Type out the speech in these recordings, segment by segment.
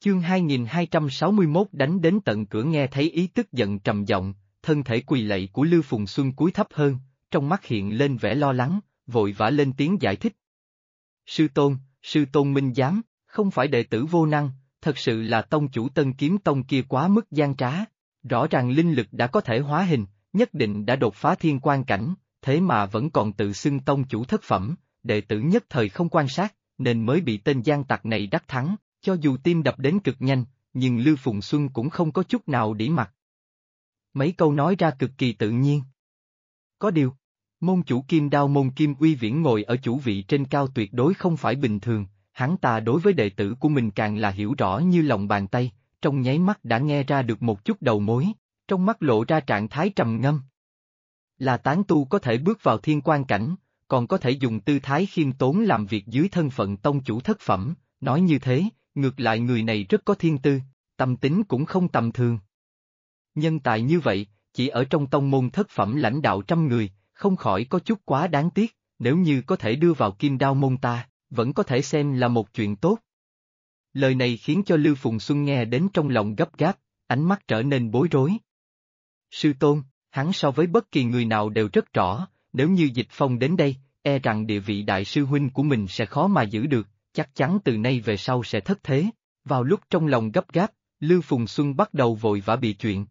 Chương 2261 đánh đến tận cửa nghe thấy ý tức giận trầm giọng, thân thể quỳ lạy của Lưu Phùng Xuân cúi thấp hơn, trong mắt hiện lên vẻ lo lắng, vội vã lên tiếng giải thích. Sư tôn minh giám, không phải đệ tử vô năng, thật sự là tông chủ Tân Kiếm Tông kia quá mức gian trá, rõ ràng linh lực đã có thể hóa hình, nhất định đã đột phá thiên quan cảnh, thế mà vẫn còn tự xưng tông chủ thất phẩm, đệ tử nhất thời không quan sát, nên mới bị tên gian tặc này đắc thắng. Cho dù tim đập đến cực nhanh, nhưng Lưu Phùng Xuân cũng không có chút nào đĩ mặt. Mấy câu nói ra cực kỳ tự nhiên. Có điều, môn chủ Kim Đao môn Kim Uy Viễn ngồi ở chủ vị trên cao tuyệt đối không phải bình thường, hắn ta đối với đệ tử của mình càng là hiểu rõ như lòng bàn tay, trong nháy mắt đã nghe ra được một chút đầu mối, trong mắt lộ ra trạng thái trầm ngâm. Là tán tu có thể bước vào thiên quan cảnh, còn có thể dùng tư thái khiêm tốn làm việc dưới thân phận tông chủ thất phẩm, nói như thế. Ngược lại người này rất có thiên tư, tâm tính cũng không tầm thường. Nhân tài như vậy, chỉ ở trong tông môn thất phẩm lãnh đạo trăm người, không khỏi có chút quá đáng tiếc, nếu như có thể đưa vào Kim Đao môn ta, vẫn có thể xem là một chuyện tốt. Lời này khiến cho Lưu Phùng Xuân nghe đến trong lòng gấp gáp, ánh mắt trở nên bối rối. Sư tôn, hắn so với bất kỳ người nào đều rất rõ, nếu như Dịch Phong đến đây, e rằng địa vị đại sư huynh của mình sẽ khó mà giữ được. Chắc chắn từ nay về sau sẽ thất thế. Vào lúc trong lòng gấp gáp, Lưu Phùng Xuân bắt đầu vội vã bị chuyện.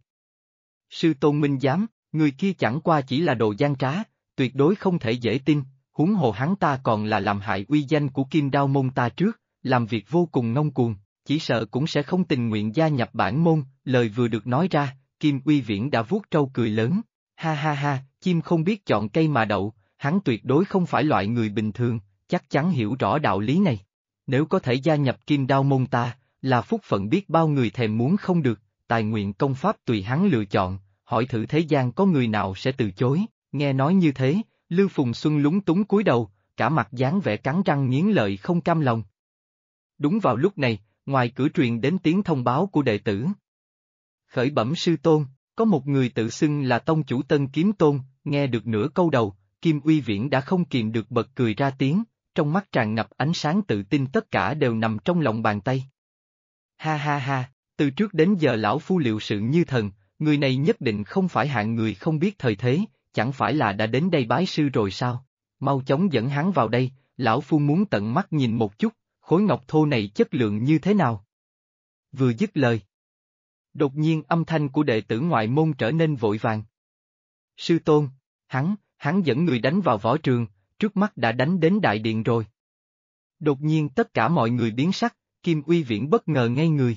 Sư tôn minh giám, người kia chẳng qua chỉ là đồ gian trá, tuyệt đối không thể dễ tin, huống hồ hắn ta còn là làm hại uy danh của Kim Đao môn ta trước, làm việc vô cùng ngông cuồng, chỉ sợ cũng sẽ không tình nguyện gia nhập bản môn. Lời vừa được nói ra, Kim Uy Viễn đã vuốt trâu cười lớn, ha ha ha, chim không biết chọn cây mà đậu, hắn tuyệt đối không phải loại người bình thường, chắc chắn hiểu rõ đạo lý này. Nếu có thể gia nhập Kim Đao môn ta, là phúc phận biết bao người thèm muốn không được, tài nguyện công pháp tùy hắn lựa chọn, hỏi thử thế gian có người nào sẽ từ chối. Nghe nói như thế, Lưu Phùng Xuân lúng túng cúi đầu, cả mặt dáng vẻ cắn răng nghiến lợi không cam lòng. Đúng vào lúc này, ngoài cửa truyền đến tiếng thông báo của đệ tử. Khởi bẩm sư tôn, có một người tự xưng là tông chủ Tân Kiếm Tôn, nghe được nửa câu đầu, Kim Uy Viễn đã không kìm được bật cười ra tiếng. Trong mắt tràn ngập ánh sáng tự tin, tất cả đều nằm trong lòng bàn tay. Ha ha ha, từ trước đến giờ lão phu liệu sự như thần, người này nhất định không phải hạng người không biết thời thế, chẳng phải là đã đến đây bái sư rồi sao? Mau chóng dẫn hắn vào đây, lão phu muốn tận mắt nhìn một chút, khối ngọc thô này chất lượng như thế nào? Vừa dứt lời, đột nhiên âm thanh của đệ tử ngoại môn trở nên vội vàng. Sư tôn, hắn dẫn người đánh vào võ trường. Trước mắt đã đánh đến đại điện rồi. Đột nhiên tất cả mọi người biến sắc, Kim Uy Viễn bất ngờ ngây người.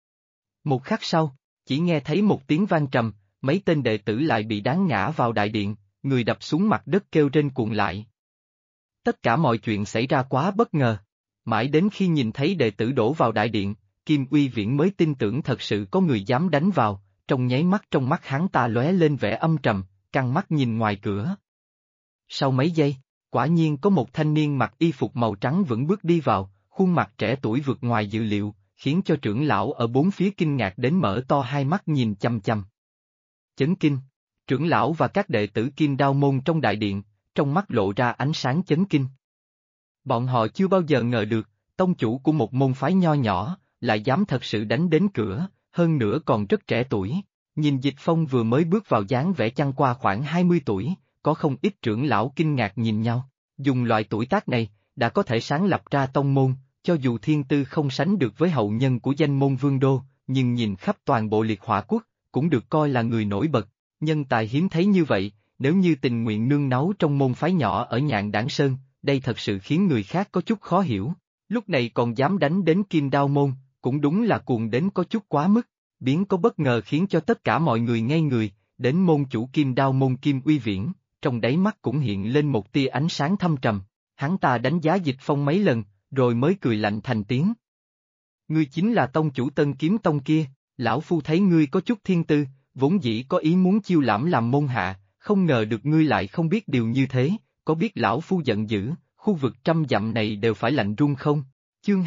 Một khắc sau, chỉ nghe thấy một tiếng vang trầm, mấy tên đệ tử lại bị đá ngã vào đại điện, người đập xuống mặt đất kêu rên cuộn lại. Tất cả mọi chuyện xảy ra quá bất ngờ. Mãi đến khi nhìn thấy đệ tử đổ vào đại điện, Kim Uy Viễn mới tin tưởng thật sự có người dám đánh vào, trong nháy mắt trong mắt hắn ta lóe lên vẻ âm trầm, căng mắt nhìn ngoài cửa. Sau mấy giây, quả nhiên có một thanh niên mặc y phục màu trắng vững bước đi vào, khuôn mặt trẻ tuổi vượt ngoài dự liệu, khiến cho trưởng lão ở bốn phía kinh ngạc đến mở to hai mắt nhìn chăm chăm. Chấn kinh, trưởng lão và các đệ tử Kim Đao môn trong đại điện, trong mắt lộ ra ánh sáng chấn kinh. Bọn họ chưa bao giờ ngờ được, tông chủ của một môn phái nho nhỏ, lại dám thật sự đánh đến cửa, hơn nữa còn rất trẻ tuổi. Nhìn Dịch Phong vừa mới bước vào dáng vẻ chăng qua khoảng 20 tuổi. Có không ít trưởng lão kinh ngạc nhìn nhau, dùng loại tuổi tác này, đã có thể sáng lập ra tông môn, cho dù thiên tư không sánh được với hậu nhân của danh môn Vương Đô, nhưng nhìn khắp toàn bộ Liệt Hỏa Quốc, cũng được coi là người nổi bật, nhân tài hiếm thấy như vậy, nếu như tình nguyện nương náu trong môn phái nhỏ ở Nhạn Đảng Sơn, đây thật sự khiến người khác có chút khó hiểu, lúc này còn dám đánh đến Kim Đao môn, cũng đúng là cuồng đến có chút quá mức, biến có bất ngờ khiến cho tất cả mọi người ngây người, đến môn chủ Kim Đao môn Kim Uy Viễn. Trong đáy mắt cũng hiện lên một tia ánh sáng thâm trầm, hắn ta đánh giá Dịch Phong mấy lần, rồi mới cười lạnh thành tiếng. Ngươi chính là tông chủ Tân Kiếm Tông kia, lão phu thấy ngươi có chút thiên tư, vốn dĩ có ý muốn chiêu lãm làm môn hạ, không ngờ được ngươi lại không biết điều như thế, có biết lão phu giận dữ, khu vực 100 dặm này đều phải lạnh run không? Chương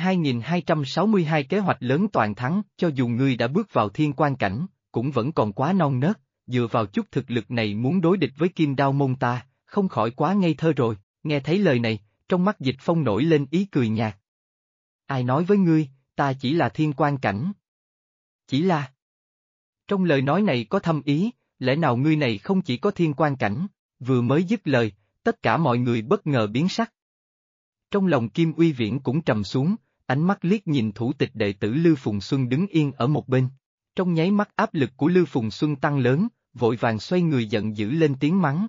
2262 kế hoạch lớn toàn thắng, cho dù ngươi đã bước vào thiên quan cảnh, cũng vẫn còn quá non nớt. Dựa vào chút thực lực này muốn đối địch với Kim Đao môn ta, không khỏi quá ngây thơ rồi. Nghe thấy lời này, trong mắt Dịch Phong nổi lên ý cười nhạt. Ai nói với ngươi, ta chỉ là thiên quan cảnh. Chỉ là... Trong lời nói này có thâm ý, lẽ nào ngươi này không chỉ có thiên quan cảnh? Vừa mới dứt lời, tất cả mọi người bất ngờ biến sắc. Trong lòng Kim Uy Viễn cũng trầm xuống, ánh mắt liếc nhìn thủ tịch đệ tử Lư Phùng Xuân đứng yên ở một bên. Trong nháy mắt áp lực của Lư Phùng Xuân tăng lớn, vội vàng xoay người giận dữ lên tiếng mắng.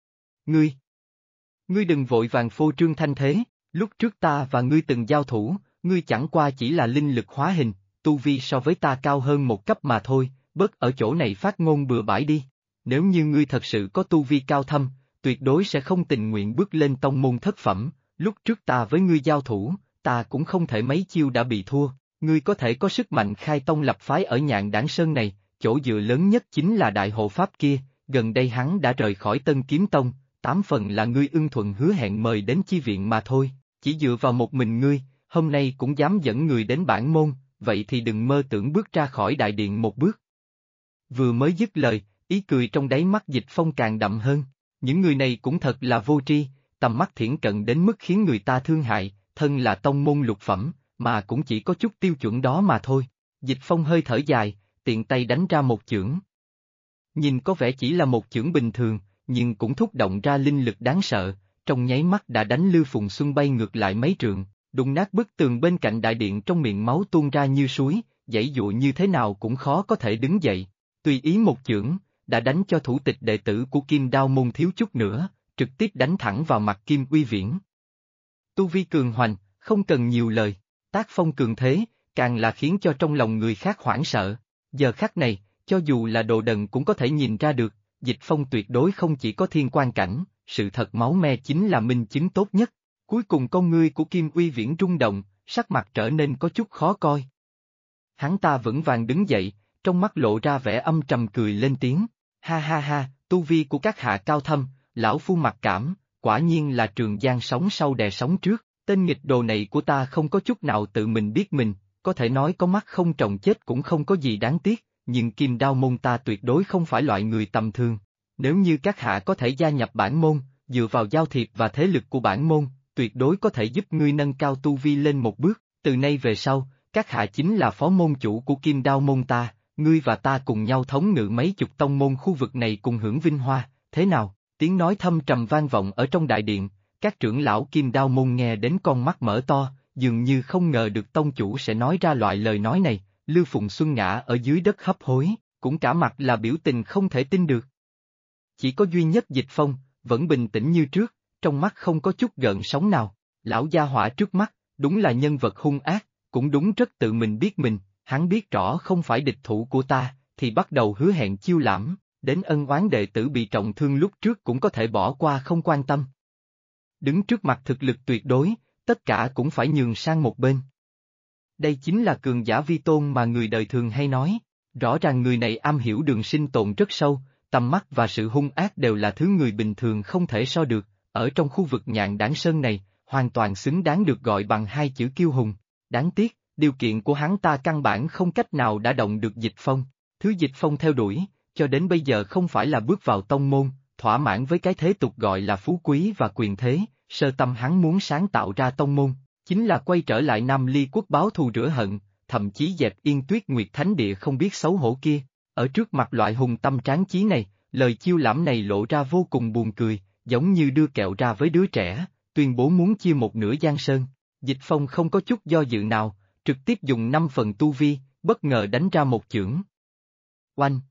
Ngươi đừng vội vàng phô trương thanh thế, lúc trước ta và ngươi từng giao thủ, ngươi chẳng qua chỉ là linh lực hóa hình, tu vi so với ta cao hơn một cấp mà thôi, bớt ở chỗ này phát ngôn bừa bãi đi. Nếu như ngươi thật sự có tu vi cao thâm, tuyệt đối sẽ không tình nguyện bước lên tông môn thất phẩm, lúc trước ta với ngươi giao thủ, ta cũng không thể mấy chiêu đã bị thua, ngươi có thể có sức mạnh khai tông lập phái ở Nhạn Đản Sơn này, chỗ dựa lớn nhất chính là đại hộ pháp kia, gần đây hắn đã rời khỏi Tân Kiếm Tông, 8 phần là ngươi ưng thuận hứa hẹn mời đến chi viện mà thôi, chỉ dựa vào một mình ngươi, hôm nay cũng dám dẫn người đến bản môn, vậy thì đừng mơ tưởng bước ra khỏi đại điện một bước. Vừa mới dứt lời, ý cười trong đáy mắt Dịch Phong càng đậm hơn, những người này cũng thật là vô tri, tầm mắt thiển cận đến mức khiến người ta thương hại, thân là tông môn lục phẩm, mà cũng chỉ có chút tiêu chuẩn đó mà thôi. Dịch Phong hơi thở dài, tiện tay đánh ra một chưởng. Nhìn có vẻ chỉ là một chưởng bình thường, nhưng cũng thúc động ra linh lực đáng sợ, trong nháy mắt đã đánh Lư Phùng Xuân bay ngược lại mấy trượng, đụng nát bức tường bên cạnh đại điện, trong miệng máu tuôn ra như suối, giãy dụa như thế nào cũng khó có thể đứng dậy. Tùy ý một chưởng, đã đánh cho thủ tịch đệ tử của Kim Đao môn thiếu chút nữa, trực tiếp đánh thẳng vào mặt Kim Uy Viễn. Tu vi cường hoành, không cần nhiều lời, tác phong cường thế, càng là khiến cho trong lòng người khác hoảng sợ. Giờ khắc này, cho dù là đồ đần cũng có thể nhìn ra được, Dịch Phong tuyệt đối không chỉ có thiên quan cảnh, sự thật máu me chính là minh chứng tốt nhất. Cuối cùng con ngươi của Kim Uy Viễn rung động, sắc mặt trở nên có chút khó coi. Hắn ta vững vàng đứng dậy, trong mắt lộ ra vẻ âm trầm cười lên tiếng, ha ha ha, tu vi của các hạ cao thâm, lão phu mặc cảm, quả nhiên là Trường Giang sóng sau đè sóng trước, tên nghịch đồ này của ta không có chút nào tự mình biết mình, có thể nói có mắt không trồng chết cũng không có gì đáng tiếc, nhưng Kim Đao môn ta tuyệt đối không phải loại người tầm thường. Nếu như các hạ có thể gia nhập bản môn, dựa vào giao thiệp và thế lực của bản môn, tuyệt đối có thể giúp ngươi nâng cao tu vi lên một bước, từ nay về sau, các hạ chính là phó môn chủ của Kim Đao môn ta, ngươi và ta cùng nhau thống ngự mấy chục tông môn khu vực này cùng hưởng vinh hoa, thế nào? Tiếng nói thâm trầm vang vọng ở trong đại điện, các trưởng lão Kim Đao môn nghe đến con mắt mở to, dường như không ngờ được tông chủ sẽ nói ra loại lời nói này, Lư Phùng Xuân ngã ở dưới đất hấp hối, cũng cả mặt là biểu tình không thể tin được. Chỉ có duy nhất Dịch Phong, vẫn bình tĩnh như trước, trong mắt không có chút gợn sóng nào, lão gia hỏa trước mắt, đúng là nhân vật hung ác, cũng đúng rất tự mình biết mình, hắn biết rõ không phải địch thủ của ta, thì bắt đầu hứa hẹn chiêu lãm, đến ân oán đệ tử bị trọng thương lúc trước cũng có thể bỏ qua không quan tâm. Đứng trước mặt thực lực tuyệt đối, tất cả cũng phải nhường sang một bên. Đây chính là cường giả vi tôn mà người đời thường hay nói, rõ ràng người này am hiểu đường sinh tồn rất sâu, tầm mắt và sự hung ác đều là thứ người bình thường không thể so được, ở trong khu vực Nhạn Đản Sơn này, hoàn toàn xứng đáng được gọi bằng hai chữ kiêu hùng. Đáng tiếc, điều kiện của hắn ta căn bản không cách nào đã động được Dịch Phong, thứ Dịch Phong theo đuổi, cho đến bây giờ không phải là bước vào tông môn, thỏa mãn với cái thế tục gọi là phú quý và quyền thế, sơ tâm hắn muốn sáng tạo ra tông môn, chính là quay trở lại Nam Ly quốc báo thù rửa hận, thậm chí dẹp Yên Tuyết Nguyệt Thánh Địa không biết xấu hổ kia. Ở trước mặt loại hùng tâm tráng chí này, lời chiêu lãm này lộ ra vô cùng buồn cười, giống như đưa kẹo ra với đứa trẻ, tuyên bố muốn chia một nửa Giang Sơn. Dịch Phong không có chút do dự nào, trực tiếp dùng 5 phần tu vi, bất ngờ đánh ra một chưởng. Oanh!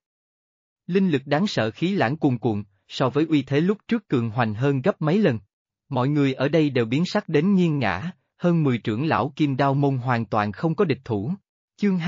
Linh lực đáng sợ khí lãng cuồn cuộn, so với uy thế lúc trước cường hoành hơn gấp mấy lần. Mọi người ở đây đều biến sắc đến nghiêng ngã, hơn 10 trưởng lão Kim Đao môn hoàn toàn không có địch thủ. Chương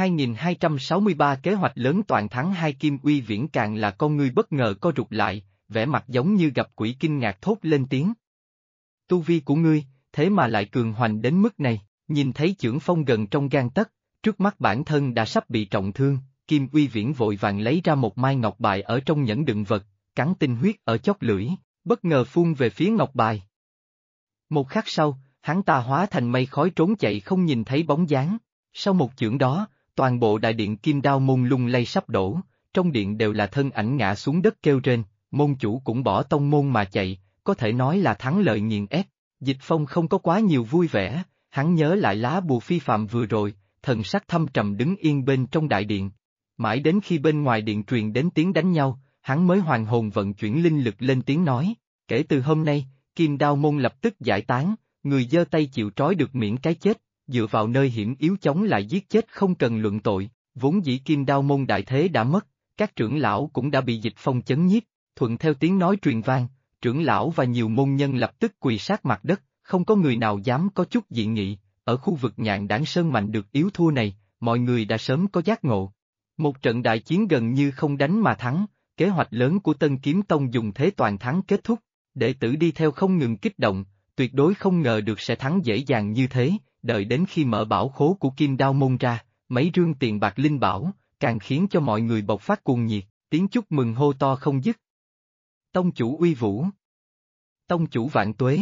2263 kế hoạch lớn toàn thắng hai Kim Uy Viễn càng là con ngươi bất ngờ co rụt lại, vẻ mặt giống như gặp quỷ kinh ngạc thốt lên tiếng. Tu vi của ngươi, thế mà lại cường hoành đến mức này, nhìn thấy chưởng phong gần trong gang tấc, trước mắt bản thân đã sắp bị trọng thương, Kim Uy Viễn vội vàng lấy ra một mai ngọc bài ở trong nhẫn đựng vật, cắn tinh huyết ở chóp lưỡi, bất ngờ phun về phía ngọc bài. Một khắc sau, hắn ta hóa thành mây khói trốn chạy không nhìn thấy bóng dáng. Sau một chưởng đó, toàn bộ đại điện Kim Đao môn lung lay sắp đổ, trong điện đều là thân ảnh ngã xuống đất kêu rên, môn chủ cũng bỏ tông môn mà chạy, có thể nói là thắng lợi nghiền ép. Dịch Phong không có quá nhiều vui vẻ, hắn nhớ lại lá bùa phi phàm vừa rồi, thần sắc thâm trầm đứng yên bên trong đại điện. Mãi đến khi bên ngoài điện truyền đến tiếng đánh nhau, hắn mới hoàn hồn vận chuyển linh lực lên tiếng nói, kể từ hôm nay, Kim Đao môn lập tức giải tán, người giơ tay chịu trói được miễn cái chết, dựa vào nơi hiểm yếu chống lại giết chết không cần luận tội, vốn dĩ Kim Đao môn đại thế đã mất, các trưởng lão cũng đã bị Dịch Phong chấn nhiếp, thuận theo tiếng nói truyền vang, trưởng lão và nhiều môn nhân lập tức quỳ sát mặt đất, không có người nào dám có chút dị nghị, ở khu vực Nhạn Đảng Sơn mạnh được yếu thua này, mọi người đã sớm có giác ngộ. Một trận đại chiến gần như không đánh mà thắng, kế hoạch lớn của Tân Kiếm Tông dùng thế toàn thắng kết thúc, đệ tử đi theo không ngừng kích động, tuyệt đối không ngờ được sẽ thắng dễ dàng như thế, đợi đến khi mở bảo khố của Kim Đao môn ra, mấy rương tiền bạc linh bảo, càng khiến cho mọi người bộc phát cuồng nhiệt, tiếng chúc mừng hô to không dứt. Tông chủ uy vũ. Tông chủ vạn tuế.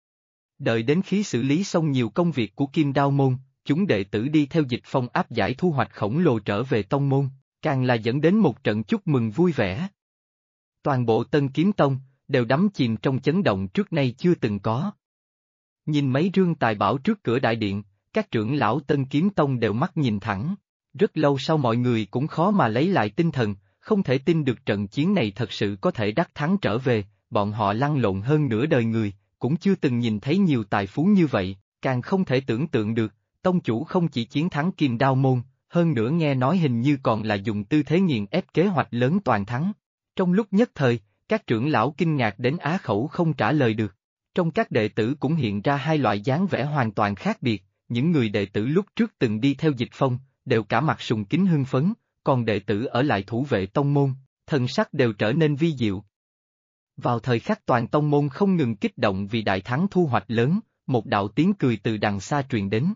Đợi đến khi xử lý xong nhiều công việc của Kim Đao môn, chúng đệ tử đi theo Dịch Phong áp giải thu hoạch khổng lồ trở về tông môn, càng là dẫn đến một trận chúc mừng vui vẻ. Toàn bộ Tân Kiếm Tông đều đắm chìm trong chấn động trước nay chưa từng có. Nhìn mấy rương tài bảo trước cửa đại điện, các trưởng lão Tân Kiếm Tông đều mắt nhìn thẳng. Rất lâu sau mọi người cũng khó mà lấy lại tinh thần, không thể tin được trận chiến này thật sự có thể đắc thắng trở về, bọn họ lăn lộn hơn nửa đời người, cũng chưa từng nhìn thấy nhiều tài phú như vậy, càng không thể tưởng tượng được, tông chủ không chỉ chiến thắng Kim Đao môn, hơn nữa nghe nói hình như còn là dùng tư thế nghiền ép kế hoạch lớn toàn thắng. Trong lúc nhất thời, các trưởng lão kinh ngạc đến á khẩu không trả lời được. Trong các đệ tử cũng hiện ra hai loại dáng vẻ hoàn toàn khác biệt, những người đệ tử lúc trước từng đi theo Dịch Phong, đều cả mặt sùng kính hưng phấn, còn đệ tử ở lại thủ vệ tông môn, thần sắc đều trở nên vi diệu. Vào thời khắc toàn tông môn không ngừng kích động vì đại thắng thu hoạch lớn, một đạo tiếng cười từ đằng xa truyền đến.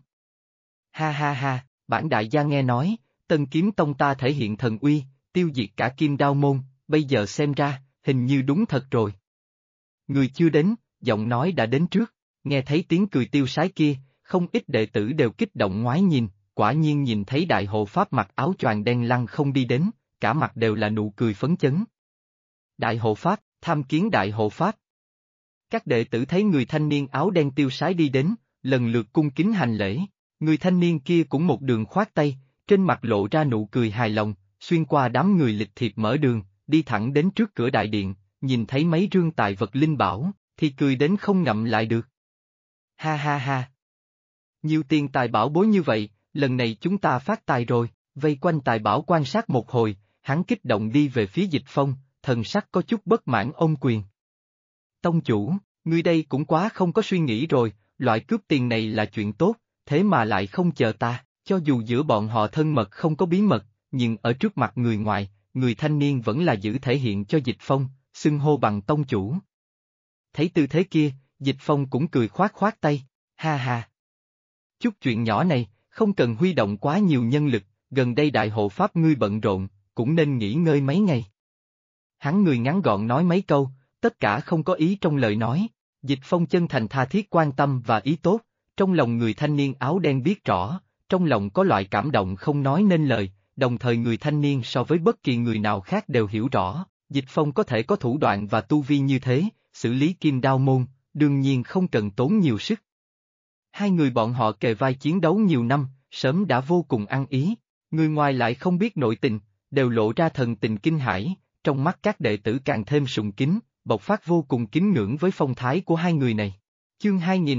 Ha ha ha, bản đại gia nghe nói, Tân Kiếm Tông ta thể hiện thần uy, tiêu diệt cả Kim Đao môn, bây giờ xem ra, hình như đúng thật rồi. Người chưa đến, giọng nói đã đến trước, nghe thấy tiếng cười tiêu sái kia, không ít đệ tử đều kích động ngoái nhìn, quả nhiên nhìn thấy đại hộ pháp mặc áo choàng đen lăng không đi đến, cả mặt đều là nụ cười phấn chấn. Đại hộ pháp, tham kiến đại hộ pháp. Các đệ tử thấy người thanh niên áo đen tiêu sái đi đến, lần lượt cung kính hành lễ, người thanh niên kia cũng một đường khoát tay, trên mặt lộ ra nụ cười hài lòng, xuyên qua đám người lịch thiệp mở đường, đi thẳng đến trước cửa đại điện, nhìn thấy mấy rương tài vật linh bảo, thì cười đến không ngậm lại được. Ha ha ha. Nhiều tiền tài bảo bối như vậy, lần này chúng ta phát tài rồi, vây quanh tài bảo quan sát một hồi, hắn kích động đi về phía Dịch Phong, thần sắc có chút bất mãn ôm quyền. Tông chủ, ngươi đây cũng quá không có suy nghĩ rồi, loại cướp tiền này là chuyện tốt, thế mà lại không chờ ta, cho dù giữa bọn họ thân mật không có bí mật, nhưng ở trước mặt người ngoài, người thanh niên vẫn là giữ thể hiện cho Dịch Phong, xưng hô bằng tông chủ. Thấy tư thế kia, Dịch Phong cũng cười khoát khoát tay, ha ha. Chút chuyện nhỏ này, không cần huy động quá nhiều nhân lực, gần đây đại hộ pháp ngươi bận rộn, cũng nên nghỉ ngơi mấy ngày. Hắn người ngắn gọn nói mấy câu, tất cả không có ý trong lời nói, Dịch Phong chân thành tha thiết quan tâm và ý tốt, trong lòng người thanh niên áo đen biết rõ, trong lòng có loại cảm động không nói nên lời, đồng thời người thanh niên so với bất kỳ người nào khác đều hiểu rõ, Dịch Phong có thể có thủ đoạn và tu vi như thế, xử lý Kim Đao môn, đương nhiên không cần tốn nhiều sức. Hai người bọn họ kề vai chiến đấu nhiều năm, sớm đã vô cùng ăn ý, người ngoài lại không biết nội tình, đều lộ ra thần tình kinh hãi, trong mắt các đệ tử càng thêm sùng kính, bộc phát vô cùng kính ngưỡng với phong thái của hai người này. Chương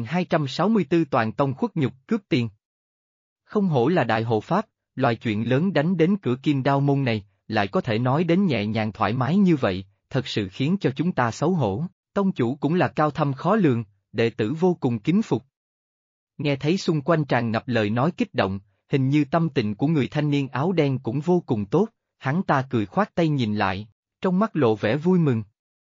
2264 Toàn tông khuất nhục cướp tiền. Không hổ là đại hộ pháp, loài chuyện lớn đánh đến cửa Kim Đao môn này, lại có thể nói đến nhẹ nhàng thoải mái như vậy, thật sự khiến cho chúng ta xấu hổ, tông chủ cũng là cao thâm khó lường, đệ tử vô cùng kính phục. Nghe thấy xung quanh tràn ngập lời nói kích động, hình như tâm tình của người thanh niên áo đen cũng vô cùng tốt, hắn ta cười khoát tay nhìn lại, trong mắt lộ vẻ vui mừng.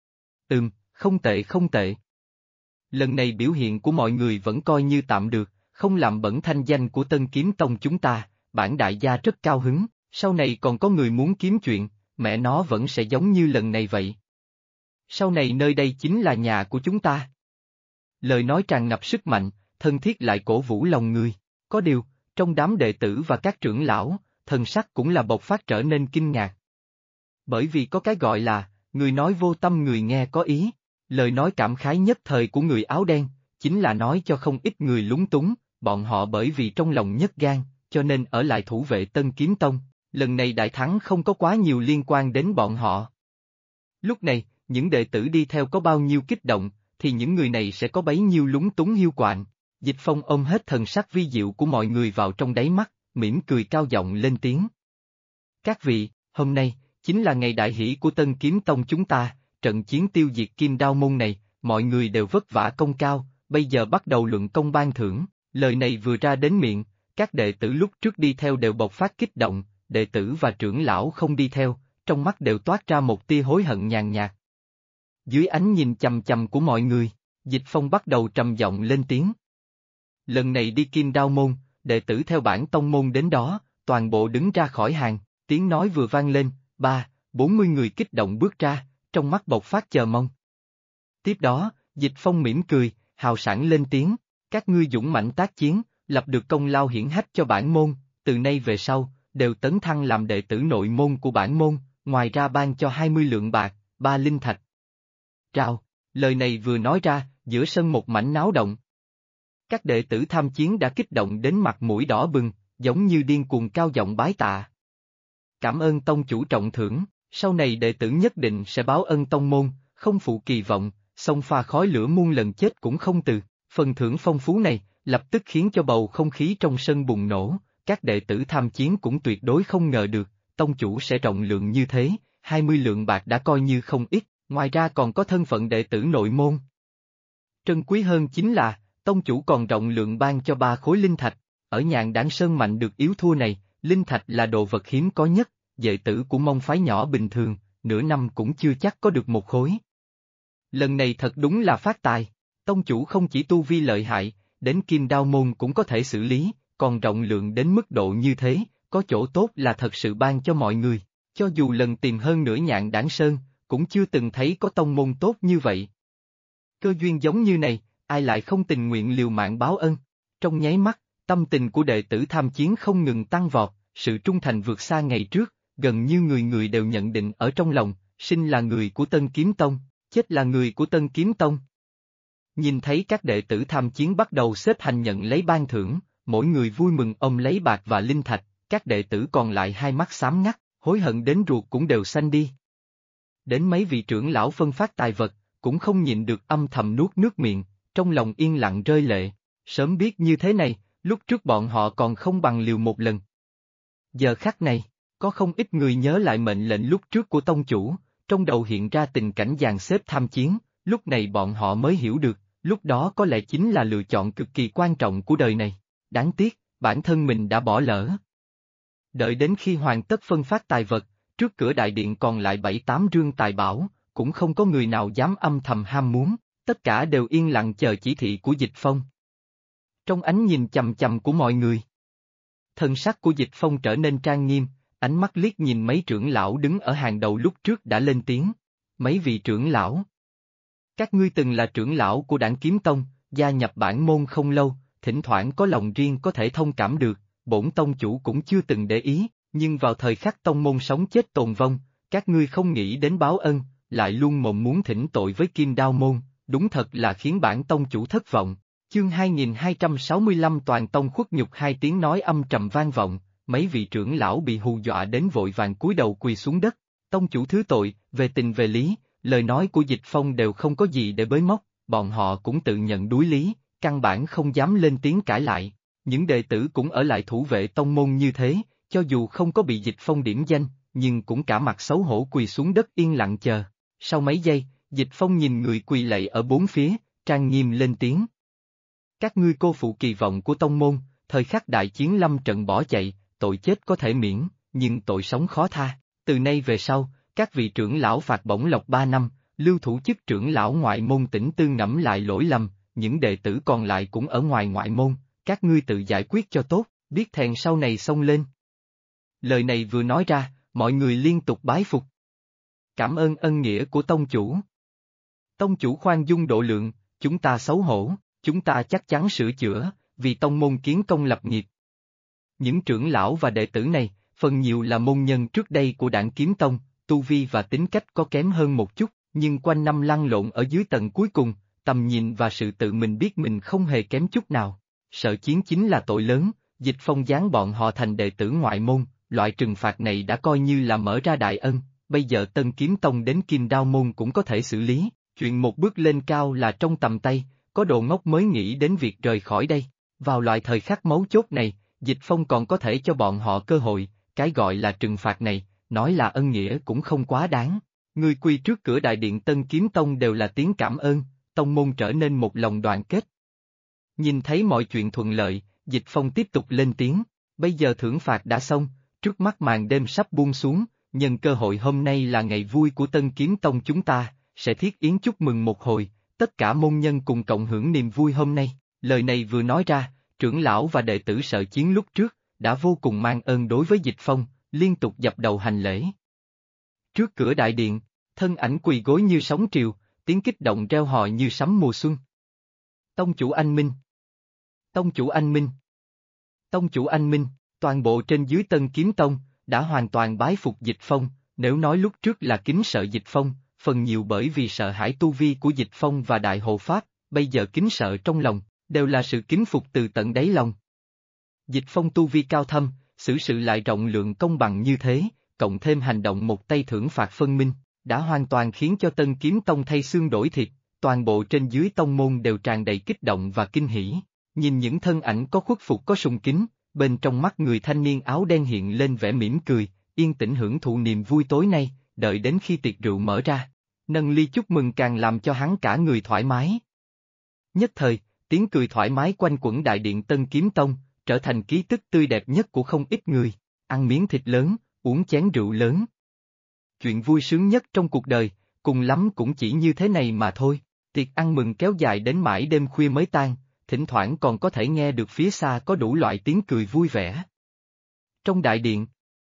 Không tệ không tệ. Lần này biểu hiện của mọi người vẫn coi như tạm được, không làm bẩn thanh danh của Tân Kiếm Tông chúng ta, bản đại gia rất cao hứng, sau này còn có người muốn kiếm chuyện, mẹ nó vẫn sẽ giống như lần này vậy. Sau này nơi đây chính là nhà của chúng ta. Lời nói tràn ngập sức mạnh, thân thiết lại cổ vũ lòng người, có điều, trong đám đệ tử và các trưởng lão, thần sắc cũng là bộc phát trở nên kinh ngạc. Bởi vì có cái gọi là, người nói vô tâm người nghe có ý, lời nói cảm khái nhất thời của người áo đen, chính là nói cho không ít người lúng túng, bọn họ bởi vì trong lòng nhất gan, cho nên ở lại thủ vệ Tân Kiếm Tông, lần này đại thắng không có quá nhiều liên quan đến bọn họ. Lúc này, những đệ tử đi theo có bao nhiêu kích động, thì những người này sẽ có bấy nhiêu lúng túng hiu quạnh. Dịch Phong ôm hết thần sắc vi diệu của mọi người vào trong đáy mắt, mỉm cười cao giọng lên tiếng. Các vị, hôm nay, chính là ngày đại hỷ của Tân Kiếm Tông chúng ta, trận chiến tiêu diệt Kim Đao Môn này, mọi người đều vất vả công cao, bây giờ bắt đầu luận công ban thưởng. Lời này vừa ra đến miệng, các đệ tử lúc trước đi theo đều bộc phát kích động, đệ tử và trưởng lão không đi theo, trong mắt đều toát ra một tia hối hận nhàn nhạt. Dưới ánh nhìn chằm chằm của mọi người, Dịch Phong bắt đầu trầm giọng lên tiếng. Lần này đi Kim Đao Môn, đệ tử theo bản tông môn đến đó, toàn bộ đứng ra khỏi hàng, tiếng nói vừa vang lên, 40 người kích động bước ra, trong mắt bộc phát chờ mong. Tiếp đó, Dịch Phong mỉm cười, hào sảng lên tiếng, các ngươi dũng mãnh tác chiến, lập được công lao hiển hách cho bản môn, từ nay về sau, đều tấn thăng làm đệ tử nội môn của bản môn, ngoài ra ban cho 20 lượng bạc, 3 linh thạch. Rào, lời này vừa nói ra, giữa sân một mảnh náo động. Các đệ tử tham chiến đã kích động đến mặt mũi đỏ bừng, giống như điên cuồng cao giọng bái tạ. Cảm ơn tông chủ trọng thưởng, sau này đệ tử nhất định sẽ báo ân tông môn, không phụ kỳ vọng, xông pha khói lửa muôn lần chết cũng không từ. Phần thưởng phong phú này, lập tức khiến cho bầu không khí trong sân bùng nổ, các đệ tử tham chiến cũng tuyệt đối không ngờ được, tông chủ sẽ rộng lượng như thế, 20 lượng bạc đã coi như không ít, ngoài ra còn có thân phận đệ tử nội môn. Trân quý hơn chính là, tông chủ còn rộng lượng ban cho 3 khối linh thạch, ở Nhạn Đản Sơn mạnh được yếu thua này, linh thạch là đồ vật hiếm có nhất, đệ tử của môn phái nhỏ bình thường, nửa năm cũng chưa chắc có được 1 khối. Lần này thật đúng là phát tài, tông chủ không chỉ tu vi lợi hại, đến Kim Đao Môn cũng có thể xử lý, còn rộng lượng đến mức độ như thế, có chỗ tốt là thật sự ban cho mọi người, cho dù lần tìm hơn nửa Nhạn Đản Sơn, cũng chưa từng thấy có tông môn tốt như vậy. Cơ duyên giống như này, ai lại không tình nguyện liều mạng báo ân, trong nháy mắt, tâm tình của đệ tử tham chiến không ngừng tăng vọt, sự trung thành vượt xa ngày trước, gần như người người đều nhận định ở trong lòng, sinh là người của Tân Kiếm Tông, chết là người của Tân Kiếm Tông. Nhìn thấy các đệ tử tham chiến bắt đầu xếp hành nhận lấy ban thưởng, mỗi người vui mừng ôm lấy bạc và linh thạch, các đệ tử còn lại hai mắt xám ngắt, hối hận đến ruột cũng đều xanh đi. Đến mấy vị trưởng lão phân phát tài vật, cũng không nhịn được âm thầm nuốt nước miệng, trong lòng yên lặng rơi lệ, sớm biết như thế này, lúc trước bọn họ còn không bằng liều một lần. Giờ khắc này, có không ít người nhớ lại mệnh lệnh lúc trước của tông chủ, trong đầu hiện ra tình cảnh dàn xếp tham chiến, lúc này bọn họ mới hiểu được, lúc đó có lẽ chính là lựa chọn cực kỳ quan trọng của đời này. Đáng tiếc, bản thân mình đã bỏ lỡ. Đợi đến khi hoàn tất phân phát tài vật, trước cửa đại điện còn lại 7-8 rương tài bảo, cũng không có người nào dám âm thầm ham muốn, tất cả đều yên lặng chờ chỉ thị của Dịch Phong. Trong ánh nhìn chằm chằm của mọi người, thân sắc của Dịch Phong trở nên trang nghiêm, ánh mắt liếc nhìn mấy trưởng lão đứng ở hàng đầu lúc trước đã lên tiếng. Mấy vị trưởng lão, các ngươi từng là trưởng lão của Đản Kiếm Tông, gia nhập bản môn không lâu, thỉnh thoảng có lòng riêng có thể thông cảm được, bổn tông chủ cũng chưa từng để ý, nhưng vào thời khắc tông môn sống chết tồn vong, các ngươi không nghĩ đến báo ân, lại luôn mộng muốn thỉnh tội với Kim Đao Môn, đúng thật là khiến bản tông chủ thất vọng. Chương 2265 toàn tông khuất nhục, hai tiếng nói âm trầm vang vọng, mấy vị trưởng lão bị hù dọa đến vội vàng cúi đầu quỳ xuống đất. Tông chủ thứ tội, về tình về lý, lời nói của Dịch Phong đều không có gì để bới móc, bọn họ cũng tự nhận đuối lý, căn bản không dám lên tiếng cãi lại. Những đệ tử cũng ở lại thủ vệ tông môn như thế, cho dù không có bị Dịch Phong điểm danh, nhưng cũng cả mặt xấu hổ quỳ xuống đất yên lặng chờ. Sau mấy giây, Dịch Phong nhìn người quỳ lạy ở bốn phía, trang nghiêm lên tiếng. Các ngươi cô phụ kỳ vọng của tông môn, thời khắc đại chiến lâm trận bỏ chạy, tội chết có thể miễn, nhưng tội sống khó tha. Từ nay về sau, các vị trưởng lão phạt bổng lộc 3 năm, lưu thủ chức trưởng lão ngoại môn tỉnh tư ngẫm lại lỗi lầm, những đệ tử còn lại cũng ở ngoài ngoại môn, các ngươi tự giải quyết cho tốt, biết thẹn sau này xông lên. Lời này vừa nói ra, mọi người liên tục bái phục. Cảm ơn ân nghĩa của tông chủ. Tông chủ khoan dung độ lượng, chúng ta xấu hổ, chúng ta chắc chắn sửa chữa, vì tông môn kiến công lập nghiệp. Những trưởng lão và đệ tử này, phần nhiều là môn nhân trước đây của Đản Kiếm Tông, tu vi và tính cách có kém hơn một chút, nhưng quanh năm lăn lộn ở dưới tầng cuối cùng, tầm nhìn và sự tự mình biết mình không hề kém chút nào. Sợ chiến chính là tội lớn, Dịch Phong giáng bọn họ thành đệ tử ngoại môn, loại trừng phạt này đã coi như là mở ra đại ân, bây giờ Tân Kiếm Tông đến Kim Đao Môn cũng có thể xử lý, chuyện một bước lên cao là trong tầm tay, có đồ ngốc mới nghĩ đến việc rời khỏi đây. Vào loại thời khắc mấu chốt này, Dịch Phong còn có thể cho bọn họ cơ hội, cái gọi là trừng phạt này, nói là ân nghĩa cũng không quá đáng. Người quỳ trước cửa đại điện Tân Kiếm Tông đều là tiếng cảm ơn, tông môn trở nên một lòng đoàn kết. Nhìn thấy mọi chuyện thuận lợi, Dịch Phong tiếp tục lên tiếng, bây giờ thưởng phạt đã xong, trước mắt màn đêm sắp buông xuống, nhân cơ hội hôm nay là ngày vui của Tân Kiếm Tông chúng ta, sẽ thiết yến chúc mừng một hồi, tất cả môn nhân cùng cộng hưởng niềm vui hôm nay. Lời này vừa nói ra, trưởng lão và đệ tử Sợ Chiến lúc trước, đã vô cùng mang ơn đối với Dịch Phong, liên tục dập đầu hành lễ. Trước cửa đại điện, thân ảnh quỳ gối như sóng triều, tiếng kích động reo hò như sấm mùa xuân. Tông chủ anh minh! Tông chủ anh minh! Tông chủ anh minh! Toàn bộ trên dưới Tân Kiếm Tông, đã hoàn toàn bái phục Dịch Phong, nếu nói lúc trước là kính sợ Dịch Phong, phần nhiều bởi vì sợ hãi tu vi của Dịch Phong và Đại Hộ Pháp, bây giờ kính sợ trong lòng, đều là sự kính phục từ tận đáy lòng. Dịch Phong tu vi cao thâm, xử sự lại rộng lượng công bằng như thế, cộng thêm hành động một tay thưởng phạt phân minh, đã hoàn toàn khiến cho Tân Kiếm Tông thay xương đổi thịt, toàn bộ trên dưới tông môn đều tràn đầy kích động và kinh hỉ. Nhìn những thân ảnh có khuất phục có sùng kính, bên trong mắt người thanh niên áo đen hiện lên vẻ mỉm cười, yên tĩnh hưởng thụ niềm vui tối nay, đợi đến khi tiệc rượu mở ra. Nâng ly chúc mừng càng làm cho hắn cả người thoải mái. Nhất thời, tiếng cười thoải mái quanh quẩn đại điện Tân Kiếm Tông, trở thành ký tức tươi đẹp nhất của không ít người, ăn miếng thịt lớn, uống chén rượu lớn. Chuyện vui sướng nhất trong cuộc đời, cùng lắm cũng chỉ như thế này mà thôi, tiệc ăn mừng kéo dài đến mãi đêm khuya mới tan, thỉnh thoảng còn có thể nghe được phía xa có đủ loại tiếng cười vui vẻ. Trong đại điện,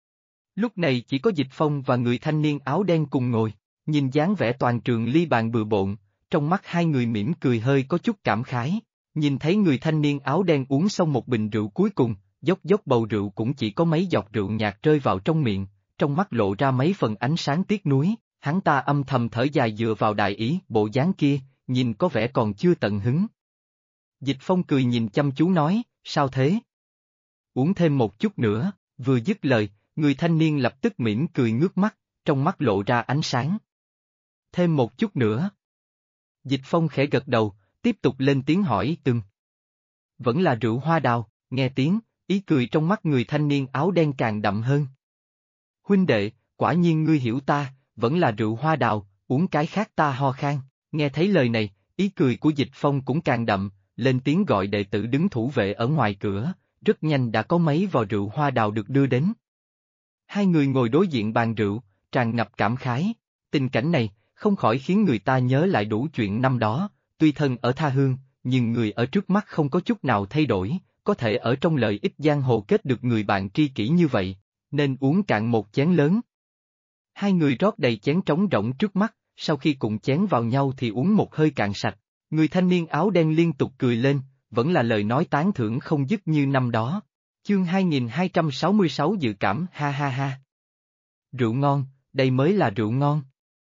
lúc này chỉ có Dịch Phong và người thanh niên áo đen cùng ngồi, nhìn dáng vẻ toàn trường ly bàn bừa bộn, trong mắt hai người mỉm cười hơi có chút cảm khái, nhìn thấy người thanh niên áo đen uống xong một bình rượu cuối cùng, dốc bầu rượu cũng chỉ có mấy giọt rượu nhạt rơi vào trong miệng, trong mắt lộ ra mấy phần ánh sáng tiếc nuối, hắn ta âm thầm thở dài dựa vào đại ý, bộ dáng kia, nhìn có vẻ còn chưa tận hứng. Dịch Phong cười nhìn chăm chú nói, sao thế? Uống thêm một chút nữa, vừa dứt lời, người thanh niên lập tức mỉm cười ngước mắt, trong mắt lộ ra ánh sáng. Thêm một chút nữa. Dịch Phong khẽ gật đầu, tiếp tục lên tiếng hỏi từng. Vẫn là rượu hoa đào, nghe tiếng, ý cười trong mắt người thanh niên áo đen càng đậm hơn. Huynh đệ, quả nhiên ngươi hiểu ta, vẫn là rượu hoa đào, uống cái khác ta ho khan. Nghe thấy lời này, ý cười của Dịch Phong cũng càng đậm, lên tiếng gọi đệ tử đứng thủ vệ ở ngoài cửa, rất nhanh đã có mấy vò rượu hoa đào được đưa đến. Hai người ngồi đối diện bàn rượu, tràn ngập cảm khái, tình cảnh này, không khỏi khiến người ta nhớ lại đủ chuyện năm đó, tuy thân ở tha hương, nhưng người ở trước mắt không có chút nào thay đổi, có thể ở trong lợi ích giang hồ kết được người bạn tri kỷ như vậy, nên uống cạn một chén lớn. Hai người rót đầy chén trống rỗng trước mắt, sau khi cùng chén vào nhau thì uống một hơi cạn sạch, người thanh niên áo đen liên tục cười lên, vẫn là lời nói tán thưởng không dứt như năm đó. Chương 2266 dự cảm ha ha ha. Rượu ngon, đây mới là rượu ngon.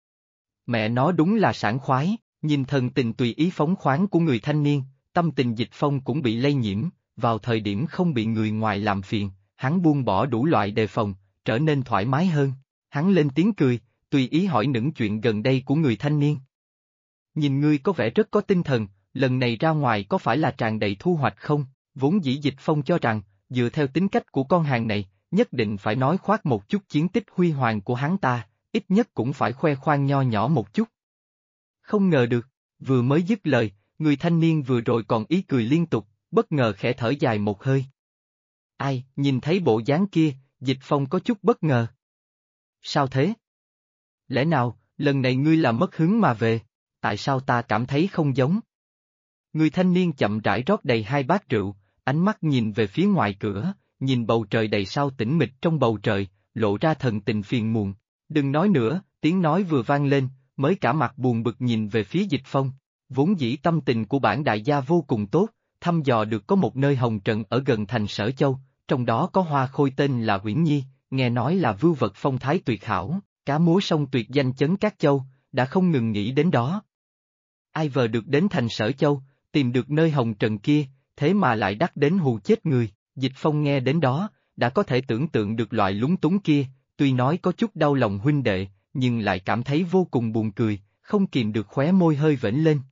Mẹ nó đúng là sảng khoái, nhìn thần tình tùy ý phóng khoáng của người thanh niên, tâm tình Dịch Phong cũng bị lây nhiễm, vào thời điểm không bị người ngoài làm phiền, hắn buông bỏ đủ loại đề phòng, trở nên thoải mái hơn. Hắn lên tiếng cười, tùy ý hỏi những chuyện gần đây của người thanh niên. Nhìn ngươi có vẻ rất có tinh thần, lần này ra ngoài có phải là tràn đầy thu hoạch không? Vốn dĩ Dịch Phong cho rằng, dựa theo tính cách của con hàng này, nhất định phải nói khoác một chút chiến tích huy hoàng của hắn ta, ít nhất cũng phải khoe khoang nho nhỏ một chút. Không ngờ được, vừa mới dứt lời, người thanh niên vừa rồi còn ý cười liên tục, bất ngờ khẽ thở dài một hơi. Ai, nhìn thấy bộ dáng kia, Dịch Phong có chút bất ngờ. Sao thế? Lẽ nào, lần này ngươi là mất hứng mà về, tại sao ta cảm thấy không giống? Người thanh niên chậm rãi rót đầy hai bát rượu, ánh mắt nhìn về phía ngoài cửa, nhìn bầu trời đầy sao tĩnh mịch trong bầu trời, lộ ra thần tình phiền muộn. Đừng nói nữa, tiếng nói vừa vang lên, mới cả mặt buồn bực nhìn về phía Dịch Phong. Vốn dĩ tâm tình của bản đại gia vô cùng tốt, thăm dò được có một nơi hồng trần ở gần thành Sở Châu, trong đó có hoa khôi tên là Uyển Nhi, nghe nói là vưu vật phong thái tuyệt hảo, cá múa sông tuyệt danh chấn các châu, đã không ngừng nghĩ đến đó. Ai vờ được đến thành Sở Châu, tìm được nơi hồng trần kia, thế mà lại đắc đến hù chết người, Dịch Phong nghe đến đó, đã có thể tưởng tượng được loại lúng túng kia, tuy nói có chút đau lòng huynh đệ, nhưng lại cảm thấy vô cùng buồn cười, không kìm được khóe môi hơi vểnh lên.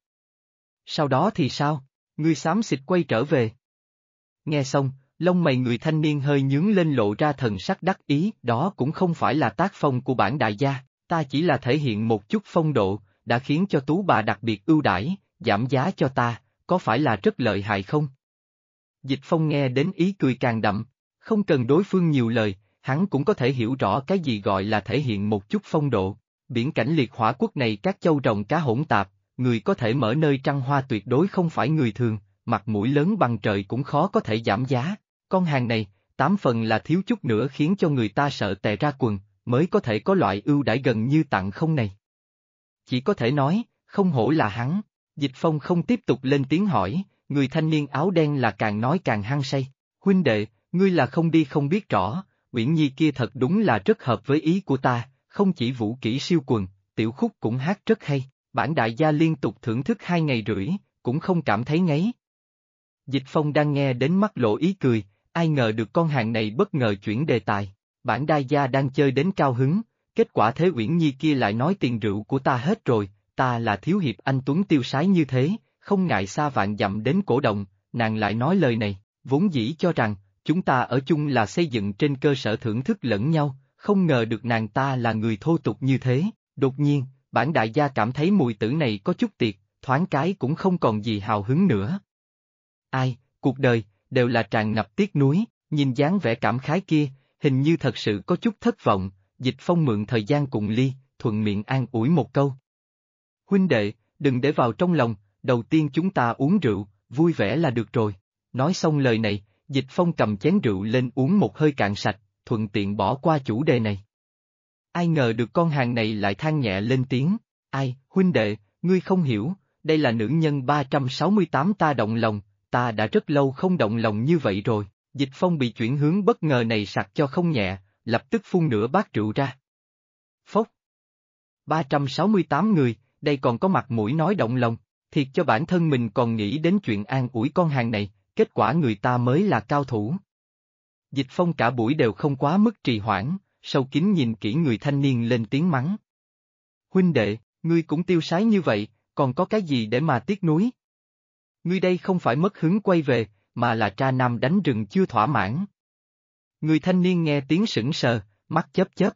Sau đó thì sao? Ngươi xám xịt quay trở về. Nghe xong, lông mày người thanh niên hơi nhướng lên lộ ra thần sắc đắc ý, đó cũng không phải là tác phong của bản đại gia, ta chỉ là thể hiện một chút phong độ, đã khiến cho tú bà đặc biệt ưu đãi, giảm giá cho ta, có phải là rất lợi hại không? Dịch Phong nghe đến ý cười càng đậm, không cần đối phương nhiều lời, hắn cũng có thể hiểu rõ cái gì gọi là thể hiện một chút phong độ. Biển cảnh liệt hỏa quốc này các châu rồng cá hỗn tạp, người có thể mở nơi trăng hoa tuyệt đối không phải người thường, mặt mũi lớn bằng trời cũng khó có thể giảm giá. Con hàng này, 8 phần là thiếu chút nữa khiến cho người ta sợ tè ra quần, mới có thể có loại ưu đãi gần như tặng không này. Chỉ có thể nói, không hổ là hắn. Dịch Phong không tiếp tục lên tiếng hỏi, người thanh niên áo đen là càng nói càng hăng say. Huynh đệ, ngươi là không đi không biết rõ, Uyển Nhi kia thật đúng là rất hợp với ý của ta, không chỉ vũ kỹ siêu quần, tiểu khúc cũng hát rất hay, bản đại gia liên tục thưởng thức 2 ngày rưỡi, cũng không cảm thấy ngấy. Dịch Phong đang nghe đến mắt lộ ý cười, ai ngờ được con hàng này bất ngờ chuyển đề tài, bản đại gia đang chơi đến cao hứng, kết quả thế Uyển Nhi kia lại nói tiền rượu của ta hết rồi, ta là thiếu hiệp anh Tuấn tiêu sái như thế, không ngại xa vạn dặm đến cổ động, nàng lại nói lời này, vốn dĩ cho rằng, chúng ta ở chung là xây dựng trên cơ sở thưởng thức lẫn nhau, không ngờ được nàng ta là người thô tục như thế, đột nhiên, bản đại gia cảm thấy mùi tử này có chút tiệt, thoáng cái cũng không còn gì hào hứng nữa. Ai, cuộc đời, đều là tràn ngập tiếc nuối, nhìn dáng vẻ cảm khái kia, hình như thật sự có chút thất vọng, Dịch Phong mượn thời gian cùng Ly, thuận miệng an ủi một câu. Huynh đệ, đừng để vào trong lòng, đầu tiên chúng ta uống rượu, vui vẻ là được rồi. Nói xong lời này, Dịch Phong cầm chén rượu lên uống một hơi cạn sạch, thuận tiện bỏ qua chủ đề này. Ai ngờ được con hàng này lại than nhẹ lên tiếng, ai, huynh đệ, ngươi không hiểu, đây là nữ nhân 368 ta động lòng, ta đã rất lâu không động lòng như vậy rồi. Dịch Phong bị chuyển hướng bất ngờ này sặc cho không nhẹ, lập tức phun nửa bát rượu ra. Phốc. 368 người, đây còn có mặt mũi nói động lòng, thiệt cho bản thân mình còn nghĩ đến chuyện an ủi con hàng này, kết quả người ta mới là cao thủ. Dịch Phong cả buổi đều không quá mức trì hoãn, sâu kín nhìn kỹ người thanh niên lên tiếng mắng. Huynh đệ, ngươi cũng tiêu sái như vậy, còn có cái gì để mà tiếc nuối? Ngươi đây không phải mất hứng quay về, mà là tra nam đánh rừng chưa thỏa mãn. Người thanh niên nghe tiếng sững sờ, mắt chớp chớp.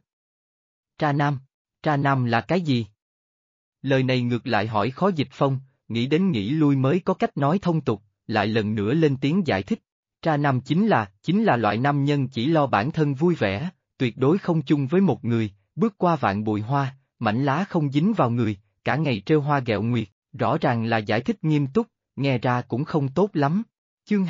Tra nam là cái gì? Lời này ngược lại hỏi khó Dịch Phong, nghĩ đến nghĩ lui mới có cách nói thông tục, lại lần nữa lên tiếng giải thích. Tra nam chính là loại nam nhân chỉ lo bản thân vui vẻ, tuyệt đối không chung với một người, bước qua vạn bụi hoa, mảnh lá không dính vào người, cả ngày trêu hoa ghẹo nguyệt, rõ ràng là giải thích nghiêm túc, nghe ra cũng không tốt lắm. Chương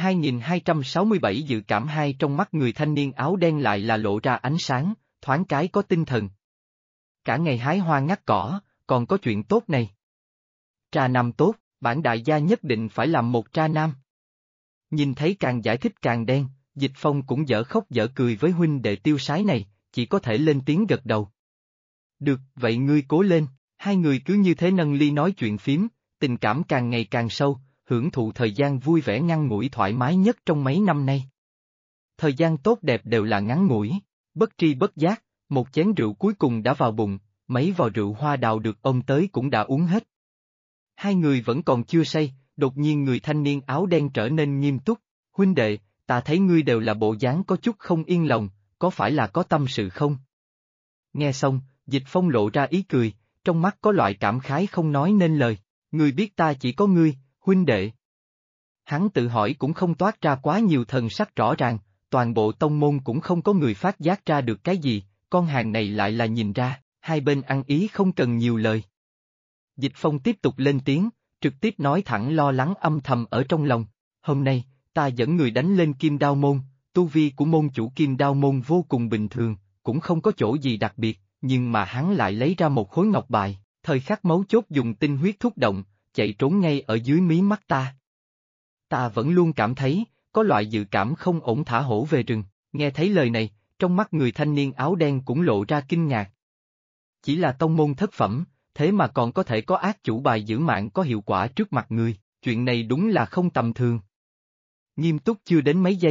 2267 dự cảm hai trong mắt người thanh niên áo đen lại là lộ ra ánh sáng, thoáng cái có tinh thần. Cả ngày hái hoa ngắt cỏ, còn có chuyện tốt này. Tra nam tốt, bản đại gia nhất định phải làm một tra nam. Nhìn thấy càng giải thích càng đen, Dịch Phong cũng dở khóc dở cười với huynh đệ tiêu sái này, chỉ có thể lên tiếng gật đầu. Được, vậy ngươi cố lên, hai người cứ như thế nâng ly nói chuyện phím, tình cảm càng ngày càng sâu, hưởng thụ thời gian vui vẻ ngắn ngủi thoải mái nhất trong mấy năm nay. Thời gian tốt đẹp đều là ngắn ngủi, bất tri bất giác, một chén rượu cuối cùng đã vào bụng, mấy vò rượu hoa đào được ôm tới cũng đã uống hết. Hai người vẫn còn chưa say, đột nhiên người thanh niên áo đen trở nên nghiêm túc, huynh đệ, ta thấy ngươi đều là bộ dáng có chút không yên lòng, có phải là có tâm sự không? Nghe xong, Dịch Phong lộ ra ý cười, trong mắt có loại cảm khái không nói nên lời, ngươi biết ta chỉ có ngươi, huynh đệ. Hắn tự hỏi cũng không toát ra quá nhiều thần sắc rõ ràng, toàn bộ tông môn cũng không có người phát giác ra được cái gì, con hàng này lại là nhìn ra, hai bên ăn ý không cần nhiều lời. Dịch Phong tiếp tục lên tiếng, trực tiếp nói thẳng lo lắng âm thầm ở trong lòng, hôm nay, ta dẫn người đánh lên Kim Đao Môn, tu vi của môn chủ Kim Đao Môn vô cùng bình thường, cũng không có chỗ gì đặc biệt, nhưng mà hắn lại lấy ra một khối ngọc bài, thời khắc mấu chốt dùng tinh huyết thúc động, chạy trốn ngay ở dưới mí mắt ta. Ta vẫn luôn cảm thấy, có loại dự cảm không ổn thả hổ về rừng, nghe thấy lời này, trong mắt người thanh niên áo đen cũng lộ ra kinh ngạc. Chỉ là tông môn thất phẩm, thế mà còn có thể có ác chủ bài giữ mạng có hiệu quả trước mặt người, chuyện này đúng là không tầm thường. Nghiêm túc chưa đến mấy giây,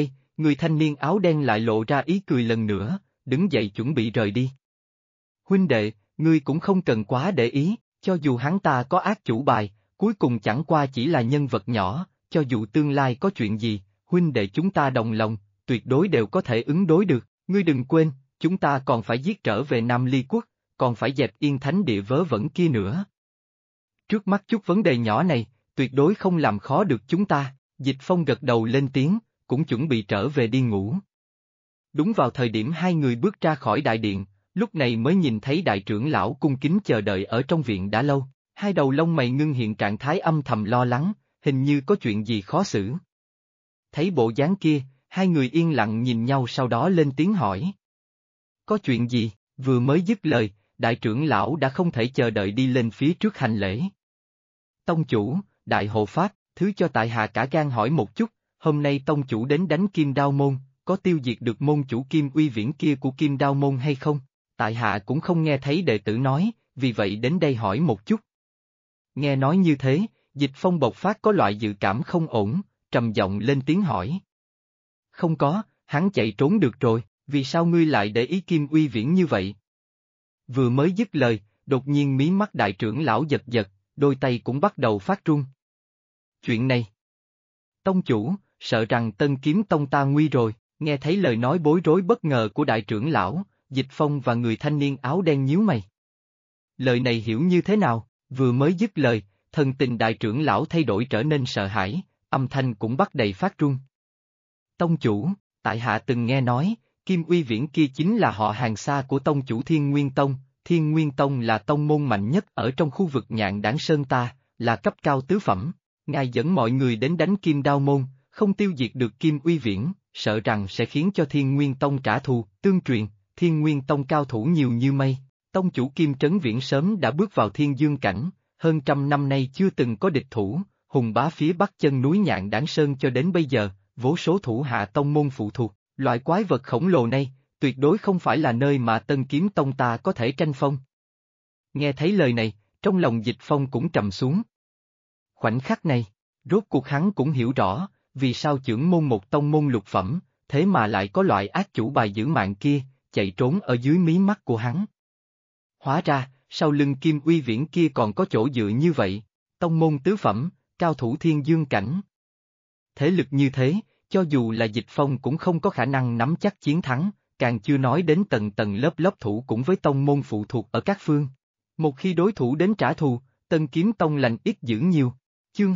Người thanh niên áo đen lại lộ ra ý cười lần nữa, đứng dậy chuẩn bị rời đi. Huynh đệ, ngươi cũng không cần quá để ý, cho dù hắn ta có ác chủ bài, cuối cùng chẳng qua chỉ là nhân vật nhỏ, cho dù tương lai có chuyện gì, huynh đệ chúng ta đồng lòng, tuyệt đối đều có thể ứng đối được, ngươi đừng quên, chúng ta còn phải giết trở về Nam Ly Quốc, còn phải dẹp yên thánh địa vớ vẩn kia nữa. Trước mắt chút vấn đề nhỏ này, tuyệt đối không làm khó được chúng ta, Dịch Phong gật đầu lên tiếng, cũng chuẩn bị trở về đi ngủ. Đúng vào thời điểm hai người bước ra khỏi đại điện, lúc này mới nhìn thấy đại trưởng lão cung kính chờ đợi ở trong viện đã lâu, hai đầu lông mày ngưng hiện trạng thái âm thầm lo lắng, hình như có chuyện gì khó xử. Thấy bộ dáng kia, hai người yên lặng nhìn nhau sau đó lên tiếng hỏi. Có chuyện gì? Vừa mới dứt lời, đại trưởng lão đã không thể chờ đợi đi lên phía trước hành lễ. Tông chủ, đại hộ pháp, thứ cho tại hạ cả gan hỏi một chút, hôm nay tông chủ đến đánh Kim Đao Môn, có tiêu diệt được môn chủ Kim Uy Viễn kia của Kim Đao Môn hay không? Tại hạ cũng không nghe thấy đệ tử nói, vì vậy đến đây hỏi một chút. Nghe nói như thế, Dịch Phong bộc phát có loại dự cảm không ổn, trầm giọng lên tiếng hỏi. Không có, hắn chạy trốn được rồi, vì sao ngươi lại để ý Kim Uy Viễn như vậy? Vừa mới dứt lời, đột nhiên mí mắt đại trưởng lão giật giật, đôi tay cũng bắt đầu phát run. Chuyện này. Tông chủ, sợ rằng Tân Kiếm Tông ta nguy rồi, nghe thấy lời nói bối rối bất ngờ của đại trưởng lão, Dịch Phong và người thanh niên áo đen nhíu mày. Lời này hiểu như thế nào? Vừa mới dứt lời, thần tình đại trưởng lão thay đổi trở nên sợ hãi, âm thanh cũng bắt đầy phát run. Tông chủ, tại hạ từng nghe nói, Kim Uy Viễn kia chính là họ hàng xa của tông chủ Thiên Nguyên Tông, Thiên Nguyên Tông là tông môn mạnh nhất ở trong khu vực Nhạn Đảng Sơn ta, là cấp cao tứ phẩm, ngài dẫn mọi người đến đánh Kim Đao Môn, không tiêu diệt được Kim Uy Viễn, sợ rằng sẽ khiến cho Thiên Nguyên Tông trả thù, tương truyền, Thiên Nguyên Tông cao thủ nhiều như mây, tông chủ Kim Trấn Viễn sớm đã bước vào thiên dương cảnh, hơn trăm năm nay chưa từng có địch thủ, hùng bá phía bắc chân núi Nhạn Đảng Sơn cho đến bây giờ, vô số thủ hạ tông môn phụ thuộc, loại quái vật khổng lồ này, tuyệt đối không phải là nơi mà Tân Kiếm Tông ta có thể tranh phong. Nghe thấy lời này, trong lòng Dịch Phong cũng trầm xuống. Khoảnh khắc này, rốt cuộc hắn cũng hiểu rõ, vì sao chưởng môn một tông môn lục phẩm, thế mà lại có loại ác chủ bài giữ mạng kia, chạy trốn ở dưới mí mắt của hắn. Hóa ra, sau lưng Kim Uy Viễn kia còn có chỗ dựa như vậy, tông môn tứ phẩm, cao thủ thiên dương cảnh. Thế lực như thế, cho dù là Dịch Phong cũng không có khả năng nắm chắc chiến thắng, càng chưa nói đến tầng tầng lớp lớp thủ cũng với tông môn phụ thuộc ở các phương. Một khi đối thủ đến trả thù, Tân Kiếm Tông lành ít dữ nhiều. Chương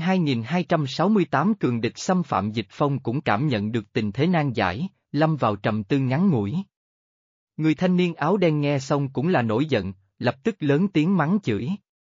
2268 cường địch xâm phạm Dịch Phong cũng cảm nhận được tình thế nan giải, lâm vào trầm tư ngắn ngủi. Người thanh niên áo đen nghe xong cũng là nổi giận, lập tức lớn tiếng mắng chửi.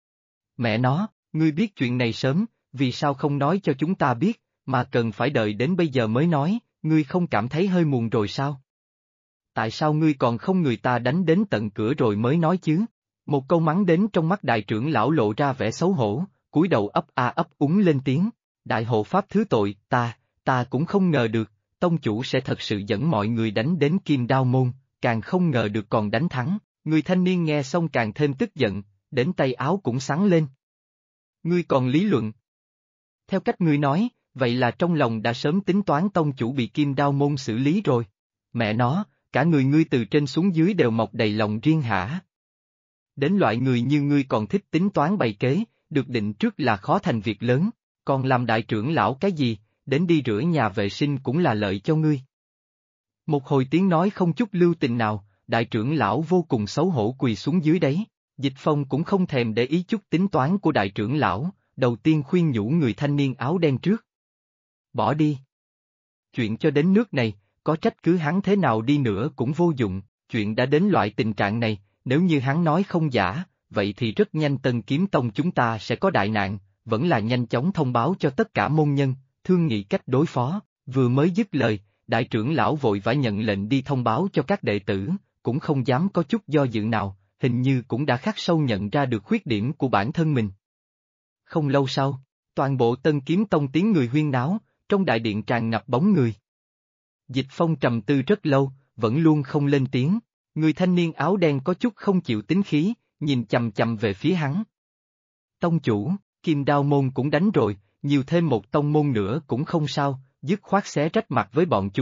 Mẹ nó, ngươi biết chuyện này sớm, vì sao không nói cho chúng ta biết, mà cần phải đợi đến bây giờ mới nói, ngươi không cảm thấy hơi muộn rồi sao? Tại sao ngươi còn không người ta đánh đến tận cửa rồi mới nói chứ? Một câu mắng đến trong mắt đại trưởng lão lộ ra vẻ xấu hổ, cúi đầu ấp a ấp úng lên tiếng, đại hộ pháp thứ tội, ta cũng không ngờ được, tông chủ sẽ thật sự dẫn mọi người đánh đến Kim Đao Môn, càng không ngờ được còn đánh thắng, người thanh niên nghe xong càng thêm tức giận, đến tay áo cũng sáng lên. Ngươi còn lý luận. Theo cách ngươi nói, vậy là trong lòng đã sớm tính toán tông chủ bị Kim Đao Môn xử lý rồi. Mẹ nó, cả người ngươi từ trên xuống dưới đều mọc đầy lòng riêng hả? Đến loại người như ngươi còn thích tính toán bày kế, được định trước là khó thành việc lớn, còn làm đại trưởng lão cái gì, đến đi rửa nhà vệ sinh cũng là lợi cho ngươi. Một hồi tiếng nói không chút lưu tình nào, đại trưởng lão vô cùng xấu hổ quỳ xuống dưới đấy, Dịch Phong cũng không thèm để ý chút tính toán của đại trưởng lão, đầu tiên khuyên nhủ người thanh niên áo đen trước. Bỏ đi. Chuyện cho đến nước này, có trách cứ hắn thế nào đi nữa cũng vô dụng, chuyện đã đến loại tình trạng này, nếu như hắn nói không giả, vậy thì rất nhanh Tân Kiếm Tông chúng ta sẽ có đại nạn, vẫn là nhanh chóng thông báo cho tất cả môn nhân, thương nghị cách đối phó, vừa mới dứt lời, đại trưởng lão vội vã nhận lệnh đi thông báo cho các đệ tử, cũng không dám có chút do dự nào, hình như cũng đã khắc sâu nhận ra được khuyết điểm của bản thân mình. Không lâu sau, toàn bộ Tân Kiếm Tông tiếng người huyên náo, trong đại điện tràn ngập bóng người. Dịch Phong trầm tư rất lâu, vẫn luôn không lên tiếng, người thanh niên áo đen có chút không chịu tính khí, nhìn chằm chằm về phía hắn. Tông chủ, Kim Đao Môn cũng đánh rồi, nhiều thêm một tông môn nữa cũng không sao, dứt khoát xé rách mặt với bọn chúng,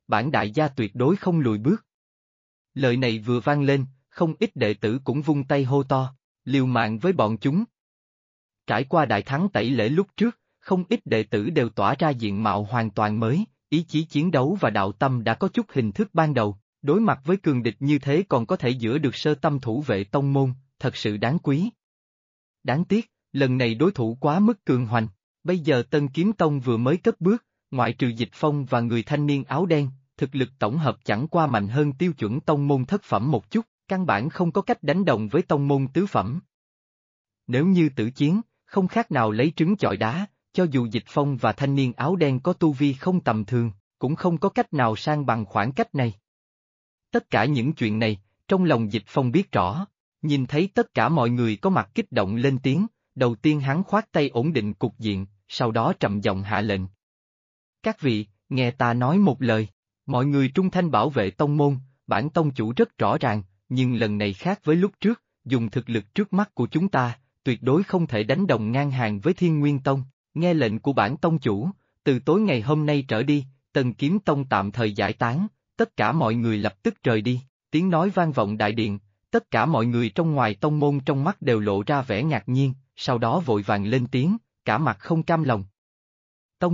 bản đại gia tuyệt đối không lùi bước. Lời này vừa vang lên, không ít đệ tử cũng vung tay hô to, liều mạng với bọn chúng. Trải qua đại thắng tẩy lễ lúc trước, không ít đệ tử đều tỏa ra diện mạo hoàn toàn mới, ý chí chiến đấu và đạo tâm đã có chút hình thức ban đầu, đối mặt với cường địch như thế còn có thể giữ được sơ tâm thủ vệ tông môn, thật sự đáng quý. Đáng tiếc, lần này đối thủ quá mức cường hoành, bây giờ Tân Kiếm Tông vừa mới cất bước, ngoại trừ Dịch Phong và người thanh niên áo đen, thực lực tổng hợp chẳng qua mạnh hơn tiêu chuẩn tông môn thất phẩm một chút, căn bản không có cách đánh đồng với tông môn tứ phẩm. Nếu như tử chiến, không khác nào lấy trứng chọi đá, cho dù Dịch Phong và thanh niên áo đen có tu vi không tầm thường, cũng không có cách nào sang bằng khoảng cách này. Tất cả những chuyện này, trong lòng Dịch Phong biết rõ, nhìn thấy tất cả mọi người có mặt kích động lên tiếng, đầu tiên hắn khoát tay ổn định cục diện, sau đó trầm giọng hạ lệnh. Các vị, nghe ta nói một lời, mọi người trung thanh bảo vệ tông môn, bản tông chủ rất rõ ràng, nhưng lần này khác với lúc trước, dùng thực lực trước mắt của chúng ta, tuyệt đối không thể đánh đồng ngang hàng với Thiên Nguyên Tông, nghe lệnh của bản tông chủ, từ tối ngày hôm nay trở đi, Tân Kiếm Tông tạm thời giải tán, tất cả mọi người lập tức rời đi, tiếng nói vang vọng đại điện, tất cả mọi người trong ngoài tông môn trong mắt đều lộ ra vẻ ngạc nhiên, sau đó vội vàng lên tiếng, cả mặt không cam lòng. Tông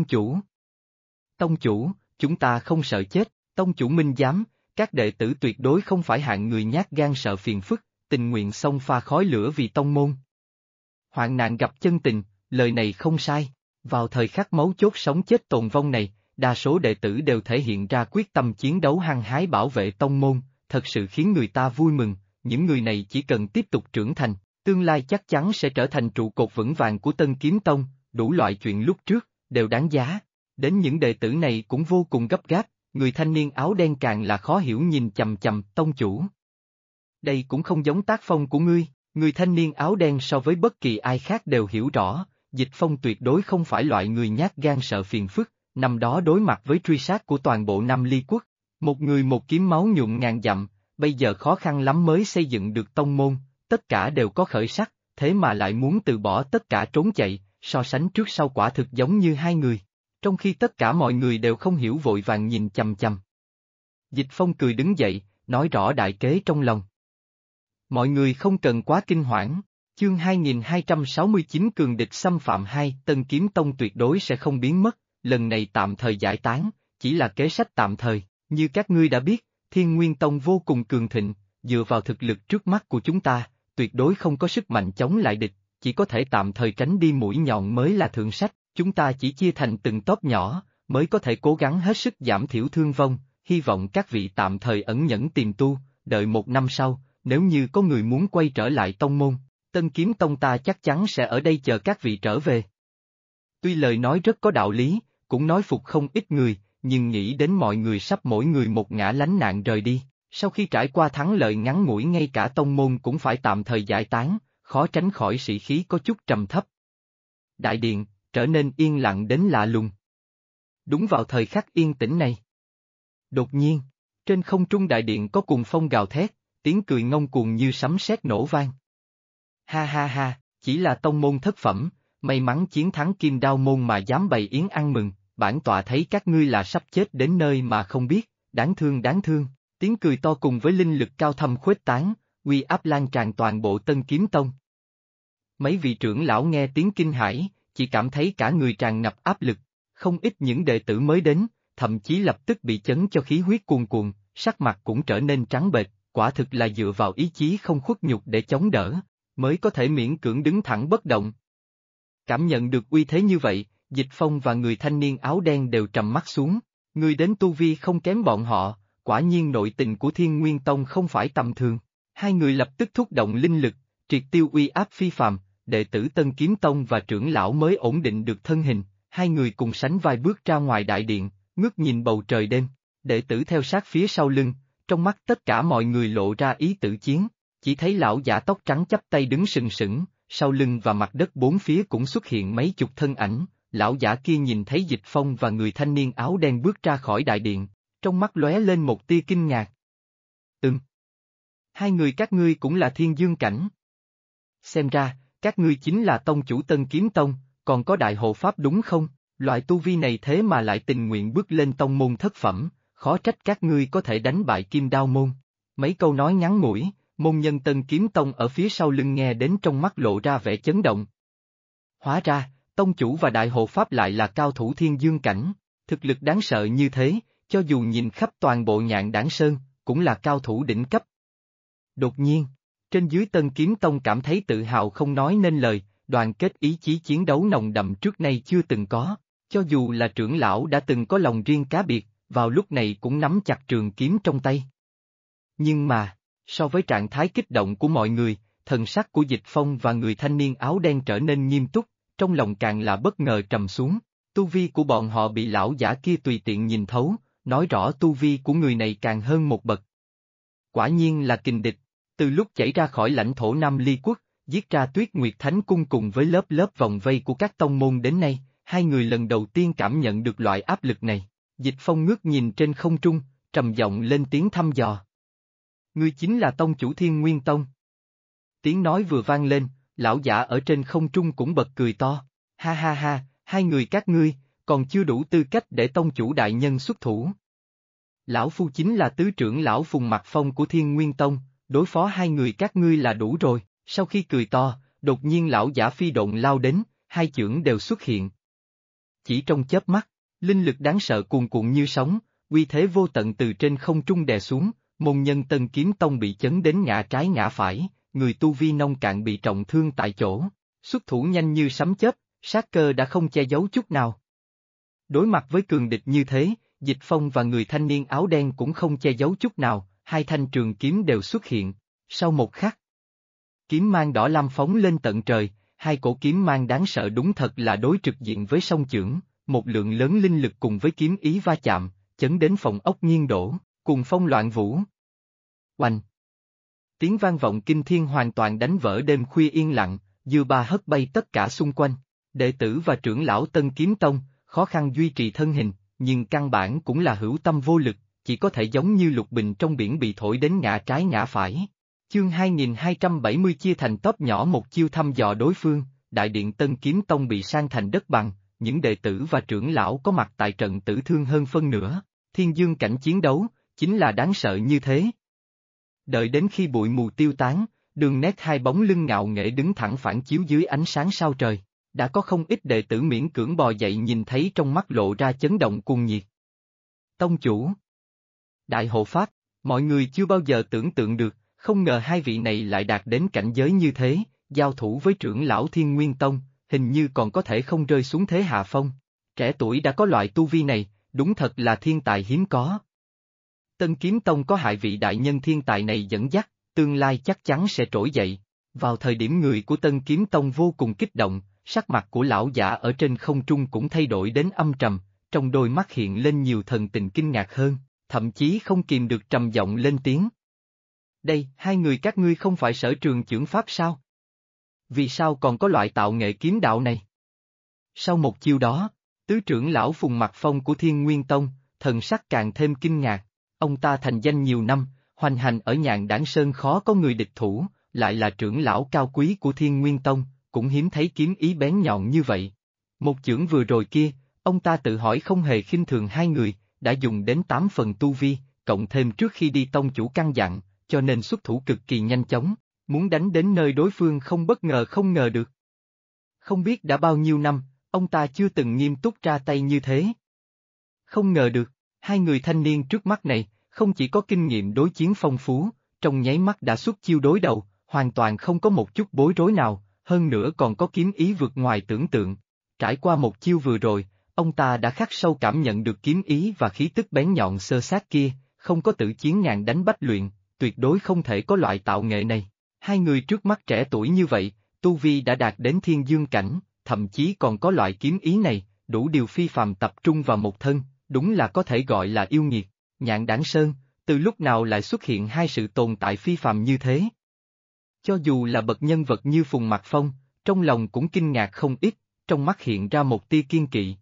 chủ, chúng ta không sợ chết, tông chủ minh giám, các đệ tử tuyệt đối không phải hạng người nhát gan sợ phiền phức, tình nguyện xông pha khói lửa vì tông môn. Hoạn nạn gặp chân tình, lời này không sai, vào thời khắc mấu chốt sống chết tồn vong này, đa số đệ tử đều thể hiện ra quyết tâm chiến đấu hăng hái bảo vệ tông môn, thật sự khiến người ta vui mừng, những người này chỉ cần tiếp tục trưởng thành, tương lai chắc chắn sẽ trở thành trụ cột vững vàng của Tân Kiếm Tông, đủ loại chuyện lúc trước, đều đáng giá. Đến những đệ tử này cũng vô cùng gấp gáp, người thanh niên áo đen càng là khó hiểu nhìn chằm chằm tông chủ. Đây cũng không giống tác phong của ngươi, người thanh niên áo đen so với bất kỳ ai khác đều hiểu rõ, Dịch Phong tuyệt đối không phải loại người nhát gan sợ phiền phức, năm đó đối mặt với truy sát của toàn bộ Nam Ly Quốc, một người một kiếm máu nhuộm ngàn dặm, bây giờ khó khăn lắm mới xây dựng được tông môn, tất cả đều có khởi sắc, thế mà lại muốn từ bỏ tất cả trốn chạy, so sánh trước sau quả thực giống như hai người. Trong khi tất cả mọi người đều không hiểu vội vàng nhìn chằm chằm. Dịch Phong cười đứng dậy, nói rõ đại kế trong lòng. Mọi người không cần quá kinh hoảng, chương 2269 cường địch xâm phạm 2, Tân Kiếm Tông tuyệt đối sẽ không biến mất, lần này tạm thời giải tán, chỉ là kế sách tạm thời, như các ngươi đã biết, Thiên Nguyên Tông vô cùng cường thịnh, dựa vào thực lực trước mắt của chúng ta, tuyệt đối không có sức mạnh chống lại địch, chỉ có thể tạm thời tránh đi mũi nhọn mới là thượng sách. Chúng ta chỉ chia thành từng tốp nhỏ, mới có thể cố gắng hết sức giảm thiểu thương vong, hy vọng các vị tạm thời ẩn nhẫn tìm tu, đợi 1 năm sau, nếu như có người muốn quay trở lại tông môn, Tân Kiếm Tông ta chắc chắn sẽ ở đây chờ các vị trở về. Tuy lời nói rất có đạo lý, cũng nói phục không ít người, nhưng nghĩ đến mọi người sắp mỗi người một ngã lánh nạn rời đi, sau khi trải qua thắng lợi ngắn ngủi ngay cả tông môn cũng phải tạm thời giải tán, khó tránh khỏi sĩ khí có chút trầm thấp. Đại điện trở nên yên lặng đến lạ lùng. Đúng vào thời khắc yên tĩnh này. Đột nhiên, trên không trung đại điện có cuồng phong gào thét, tiếng cười ngông cuồng như sấm sét nổ vang. Ha ha ha, chỉ là tông môn thất phẩm, may mắn chiến thắng Kim Đao môn mà dám bày yến ăn mừng, bản tọa thấy các ngươi là sắp chết đến nơi mà không biết, đáng thương, tiếng cười to cùng với linh lực cao thâm khuếch tán, uy áp lan tràn toàn bộ Tân Kiếm Tông. Mấy vị trưởng lão nghe tiếng kinh hãi, chỉ cảm thấy cả người tràn ngập áp lực, không ít những đệ tử mới đến, thậm chí lập tức bị chấn cho khí huyết cuồn cuộn, sắc mặt cũng trở nên trắng bệch, quả thực là dựa vào ý chí không khuất nhục để chống đỡ, mới có thể miễn cưỡng đứng thẳng bất động. Cảm nhận được uy thế như vậy, Dịch Phong và người thanh niên áo đen đều trầm mắt xuống, người đến tu vi không kém bọn họ, quả nhiên nội tình của Thiên Nguyên Tông không phải tầm thường, hai người lập tức thúc động linh lực, triệt tiêu uy áp phi phàm. Đệ tử Tân Kiếm Tông và trưởng lão mới ổn định được thân hình, hai người cùng sánh vai bước ra ngoài đại điện, ngước nhìn bầu trời đêm, đệ tử theo sát phía sau lưng, trong mắt tất cả mọi người lộ ra ý tử chiến, chỉ thấy lão giả tóc trắng chắp tay đứng sừng sững, sau lưng và mặt đất bốn phía cũng xuất hiện mấy chục thân ảnh, lão giả kia nhìn thấy Dịch Phong và người thanh niên áo đen bước ra khỏi đại điện, trong mắt lóe lên một tia kinh ngạc. Hai người các ngươi cũng là Thiên Dương cảnh. Xem ra, các ngươi chính là tông chủ Tân Kiếm Tông, còn có đại hộ pháp đúng không? Loại tu vi này thế mà lại tình nguyện bước lên tông môn thất phẩm, khó trách các ngươi có thể đánh bại Kim Đao môn. Mấy câu nói ngắn ngủi, môn nhân Tân Kiếm Tông ở phía sau lưng nghe đến trong mắt lộ ra vẻ chấn động. Hóa ra, tông chủ và đại hộ pháp lại là cao thủ thiên dương cảnh, thực lực đáng sợ như thế, cho dù nhìn khắp toàn bộ Nhạn Đảng Sơn, cũng là cao thủ đỉnh cấp. Đột nhiên, trên dưới Tân Kiếm Tông cảm thấy tự hào không nói nên lời, đoàn kết ý chí chiến đấu nồng đậm trước nay chưa từng có, cho dù là trưởng lão đã từng có lòng riêng cá biệt, vào lúc này cũng nắm chặt trường kiếm trong tay. Nhưng mà, so với trạng thái kích động của mọi người, thần sắc của Dịch Phong và người thanh niên áo đen trở nên nghiêm túc, trong lòng càng là bất ngờ trầm xuống, tu vi của bọn họ bị lão giả kia tùy tiện nhìn thấu, nói rõ tu vi của người này càng hơn một bậc. Quả nhiên là kình địch, từ lúc chảy ra khỏi lãnh thổ Nam Ly Quốc, giết ra Tuyết Nguyệt Thánh Cung cùng với lớp lớp vòng vây của các tông môn đến nay, hai người lần đầu tiên cảm nhận được loại áp lực này. Dịch Phong ngước nhìn trên không trung, trầm giọng lên tiếng thăm dò. Ngươi chính là tông chủ Thiên Nguyên Tông. Tiếng nói vừa vang lên, lão giả ở trên không trung cũng bật cười to, ha ha ha, hai người các ngươi, còn chưa đủ tư cách để tông chủ đại nhân xuất thủ. Lão Phu chính là tứ trưởng lão Phùng Mặc Phong của Thiên Nguyên Tông, đối phó hai người các ngươi là đủ rồi, sau khi cười to, đột nhiên lão giả phi độn lao đến, hai chưởng đều xuất hiện. Chỉ trong chớp mắt, linh lực đáng sợ cuồn cuộn như sóng, uy thế vô tận từ trên không trung đè xuống, môn nhân Tân Kiếm Tông bị chấn đến ngã trái ngã phải, người tu vi nông cạn bị trọng thương tại chỗ, xuất thủ nhanh như sấm chớp, sát cơ đã không che giấu chút nào. Đối mặt với cường địch như thế, Dịch Phong và người thanh niên áo đen cũng không che giấu chút nào, hai thanh trường kiếm đều xuất hiện, sau một khắc. Kiếm mang đỏ lam phóng lên tận trời, hai cổ kiếm mang đáng sợ đúng thật là đối trực diện với song chưởng, một lượng lớn linh lực cùng với kiếm ý va chạm, chấn đến phòng ốc nghiêng đổ, cùng phong loạn vũ. Oanh! Tiếng vang vọng kinh thiên hoàn toàn đánh vỡ đêm khuya yên lặng, dư ba hất bay tất cả xung quanh, đệ tử và trưởng lão Tân Kiếm Tông, khó khăn duy trì thân hình, nhưng căn bản cũng là hữu tâm vô lực, chỉ có thể giống như lục bình trong biển bị thổi đến ngã trái ngã phải. Chương 2270 chia thành tốp nhỏ một chiêu thăm dò đối phương, đại điện Tân Kiếm Tông bị san thành đất bằng, những đệ tử và trưởng lão có mặt tại trận tử thương hơn phân nửa, thiên dương cảnh chiến đấu, chính là đáng sợ như thế. Đợi đến khi bụi mù tiêu tán, đường nét hai bóng lưng ngạo nghễ đứng thẳng phản chiếu dưới ánh sáng sao trời, đã có không ít đệ tử miễn cưỡng bò dậy nhìn thấy trong mắt lộ ra chấn động cuồng nhiệt. Tông chủ, đại hộ pháp, mọi người chưa bao giờ tưởng tượng được, không ngờ hai vị này lại đạt đến cảnh giới như thế, giao thủ với trưởng lão Thiên Nguyên Tông, hình như còn có thể không rơi xuống thế hạ phong. Trẻ tuổi đã có loại tu vi này, đúng thật là thiên tài hiếm có. Tân Kiếm Tông có hai vị đại nhân thiên tài này dẫn dắt, tương lai chắc chắn sẽ trỗi dậy. Vào thời điểm người của Tân Kiếm Tông vô cùng kích động, sắc mặt của lão giả ở trên không trung cũng thay đổi đến âm trầm, trong đôi mắt hiện lên nhiều thần tình kinh ngạc hơn, thậm chí không kìm được trầm giọng lên tiếng. Đây, hai người các ngươi không phải sở trường chưởng pháp sao? Vì sao còn có loại tạo nghệ kiếm đạo này? Sau một chiêu đó, tứ trưởng lão Phùng Mặc Phong của Thiên Nguyên Tông, thần sắc càng thêm kinh ngạc, ông ta thành danh nhiều năm, hoành hành ở Nhạn Đảng Sơn khó có người địch thủ, lại là trưởng lão cao quý của Thiên Nguyên Tông, cũng hiếm thấy kiếm ý bén nhọn như vậy. Một chưởng vừa rồi kia, ông ta tự hỏi không hề khinh thường hai người, đã dùng đến 8 phần tu vi, cộng thêm trước khi đi tông chủ căn dặn, cho nên xuất thủ cực kỳ nhanh chóng, muốn đánh đến nơi đối phương không ngờ được. Không biết đã bao nhiêu năm, ông ta chưa từng nghiêm túc ra tay như thế. Không ngờ được, hai người thanh niên trước mắt này, không chỉ có kinh nghiệm đối chiến phong phú, trong nháy mắt đã xuất chiêu đối đầu, hoàn toàn không có một chút bối rối nào, hơn nữa còn có kiếm ý vượt ngoài tưởng tượng. Trải qua một chiêu vừa rồi, ông ta đã khắc sâu cảm nhận được kiếm ý và khí tức bén nhọn sơ sát kia, không có tự chiến ngàn đánh bách luyện, tuyệt đối không thể có loại tạo nghệ này. Hai người trước mắt trẻ tuổi như vậy, tu vi đã đạt đến thiên dương cảnh, thậm chí còn có loại kiếm ý này, đủ điều phi phàm tập trung vào một thân, đúng là có thể gọi là yêu nghiệt. Nhạn Đảng Sơn, từ lúc nào lại xuất hiện hai sự tồn tại phi phàm như thế? Cho dù là bậc nhân vật như Phùng Mặc Phong, trong lòng cũng kinh ngạc không ít, trong mắt hiện ra một tia kiên kỵ.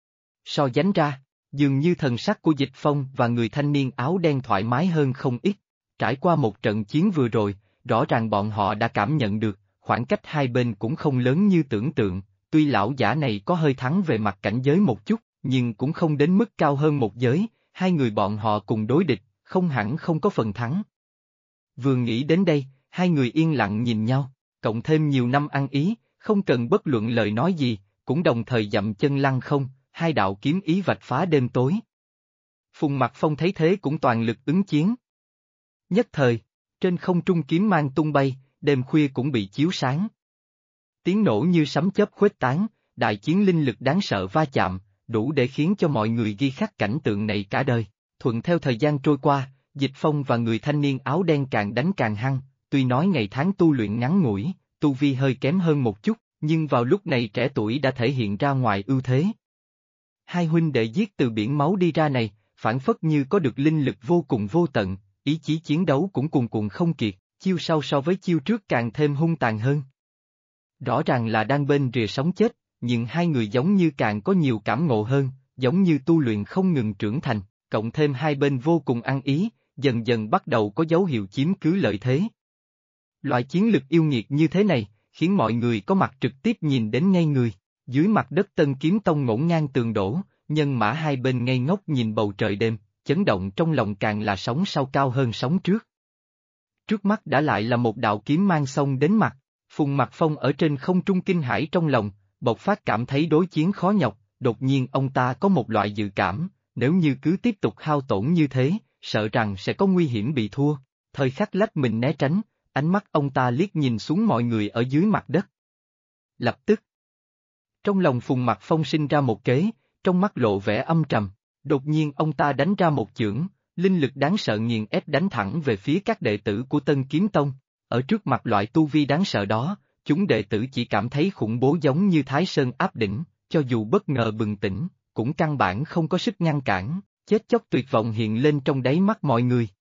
So sánh ra, dường như thần sắc của Dịch Phong và người thanh niên áo đen thoải mái hơn không ít. Trải qua một trận chiến vừa rồi, rõ ràng bọn họ đã cảm nhận được, khoảng cách hai bên cũng không lớn như tưởng tượng, tuy lão giả này có hơi thắng về mặt cảnh giới một chút, nhưng cũng không đến mức cao hơn một giới, hai người bọn họ cùng đối địch, không hẳn không có phần thắng. Vừa nghĩ đến đây, hai người yên lặng nhìn nhau, cộng thêm nhiều năm ăn ý, không cần bất luận lời nói gì, cũng đồng thời dậm chân lăng không, hai đạo kiếm ý vạch phá đêm tối. Phùng Mặc Phong thấy thế cũng toàn lực ứng chiến. Nhất thời, trên không trung kiếm mang tung bay, đêm khuya cũng bị chiếu sáng. Tiếng nổ như sấm chớp khuếch tán, đại chiến linh lực đáng sợ va chạm, đủ để khiến cho mọi người ghi khắc cảnh tượng này cả đời. Thuận theo thời gian trôi qua, Dịch Phong và người thanh niên áo đen càng đánh càng hăng, tuy nói ngày tháng tu luyện ngắn ngủi, tu vi hơi kém hơn một chút, nhưng vào lúc này trẻ tuổi đã thể hiện ra ngoài ưu thế. Hai huynh đệ giết từ biển máu đi ra này, phản phất như có được linh lực vô cùng vô tận, ý chí chiến đấu cũng cuồn cuộn không kiệt, chiêu sau so với chiêu trước càng thêm hung tàn hơn. Rõ ràng là đang bên rìa sống chết, nhưng hai người giống như càng có nhiều cảm ngộ hơn, giống như tu luyện không ngừng trưởng thành, cộng thêm hai bên vô cùng ăn ý, dần dần bắt đầu có dấu hiệu chiếm cứ lợi thế. Loại chiến lực yêu nghiệt như thế này, khiến mọi người có mặt trực tiếp nhìn đến ngay người. Dưới mặt đất Tân Kiếm Tông ngổn ngang tường đổ, nhân mã hai bên ngây ngốc nhìn bầu trời đêm, chấn động trong lòng càng là sóng sau cao hơn sóng trước. Trước mắt đã lại là một đạo kiếm mang xông đến mặt, Phùng Mặc Phong ở trên không trung kinh hãi trong lòng, bộc phát cảm thấy đối chiến khó nhọc, đột nhiên ông ta có một loại dự cảm, nếu như cứ tiếp tục hao tổn như thế, sợ rằng sẽ có nguy hiểm bị thua, thời khắc lách mình né tránh, ánh mắt ông ta liếc nhìn xuống mọi người ở dưới mặt đất. Lập tức, trong lòng Phùng Mặc Phong sinh ra một kế, trong mắt lộ vẻ âm trầm, đột nhiên ông ta đánh ra một chưởng, linh lực đáng sợ nghiền ép đánh thẳng về phía các đệ tử của Tân Kiếm Tông. Ở trước mặt loại tu vi đáng sợ đó, chúng đệ tử chỉ cảm thấy khủng bố giống như Thái Sơn áp đỉnh, cho dù bất ngờ bừng tỉnh, cũng căn bản không có sức ngăn cản, chết chóc tuyệt vọng hiện lên trong đáy mắt mọi người.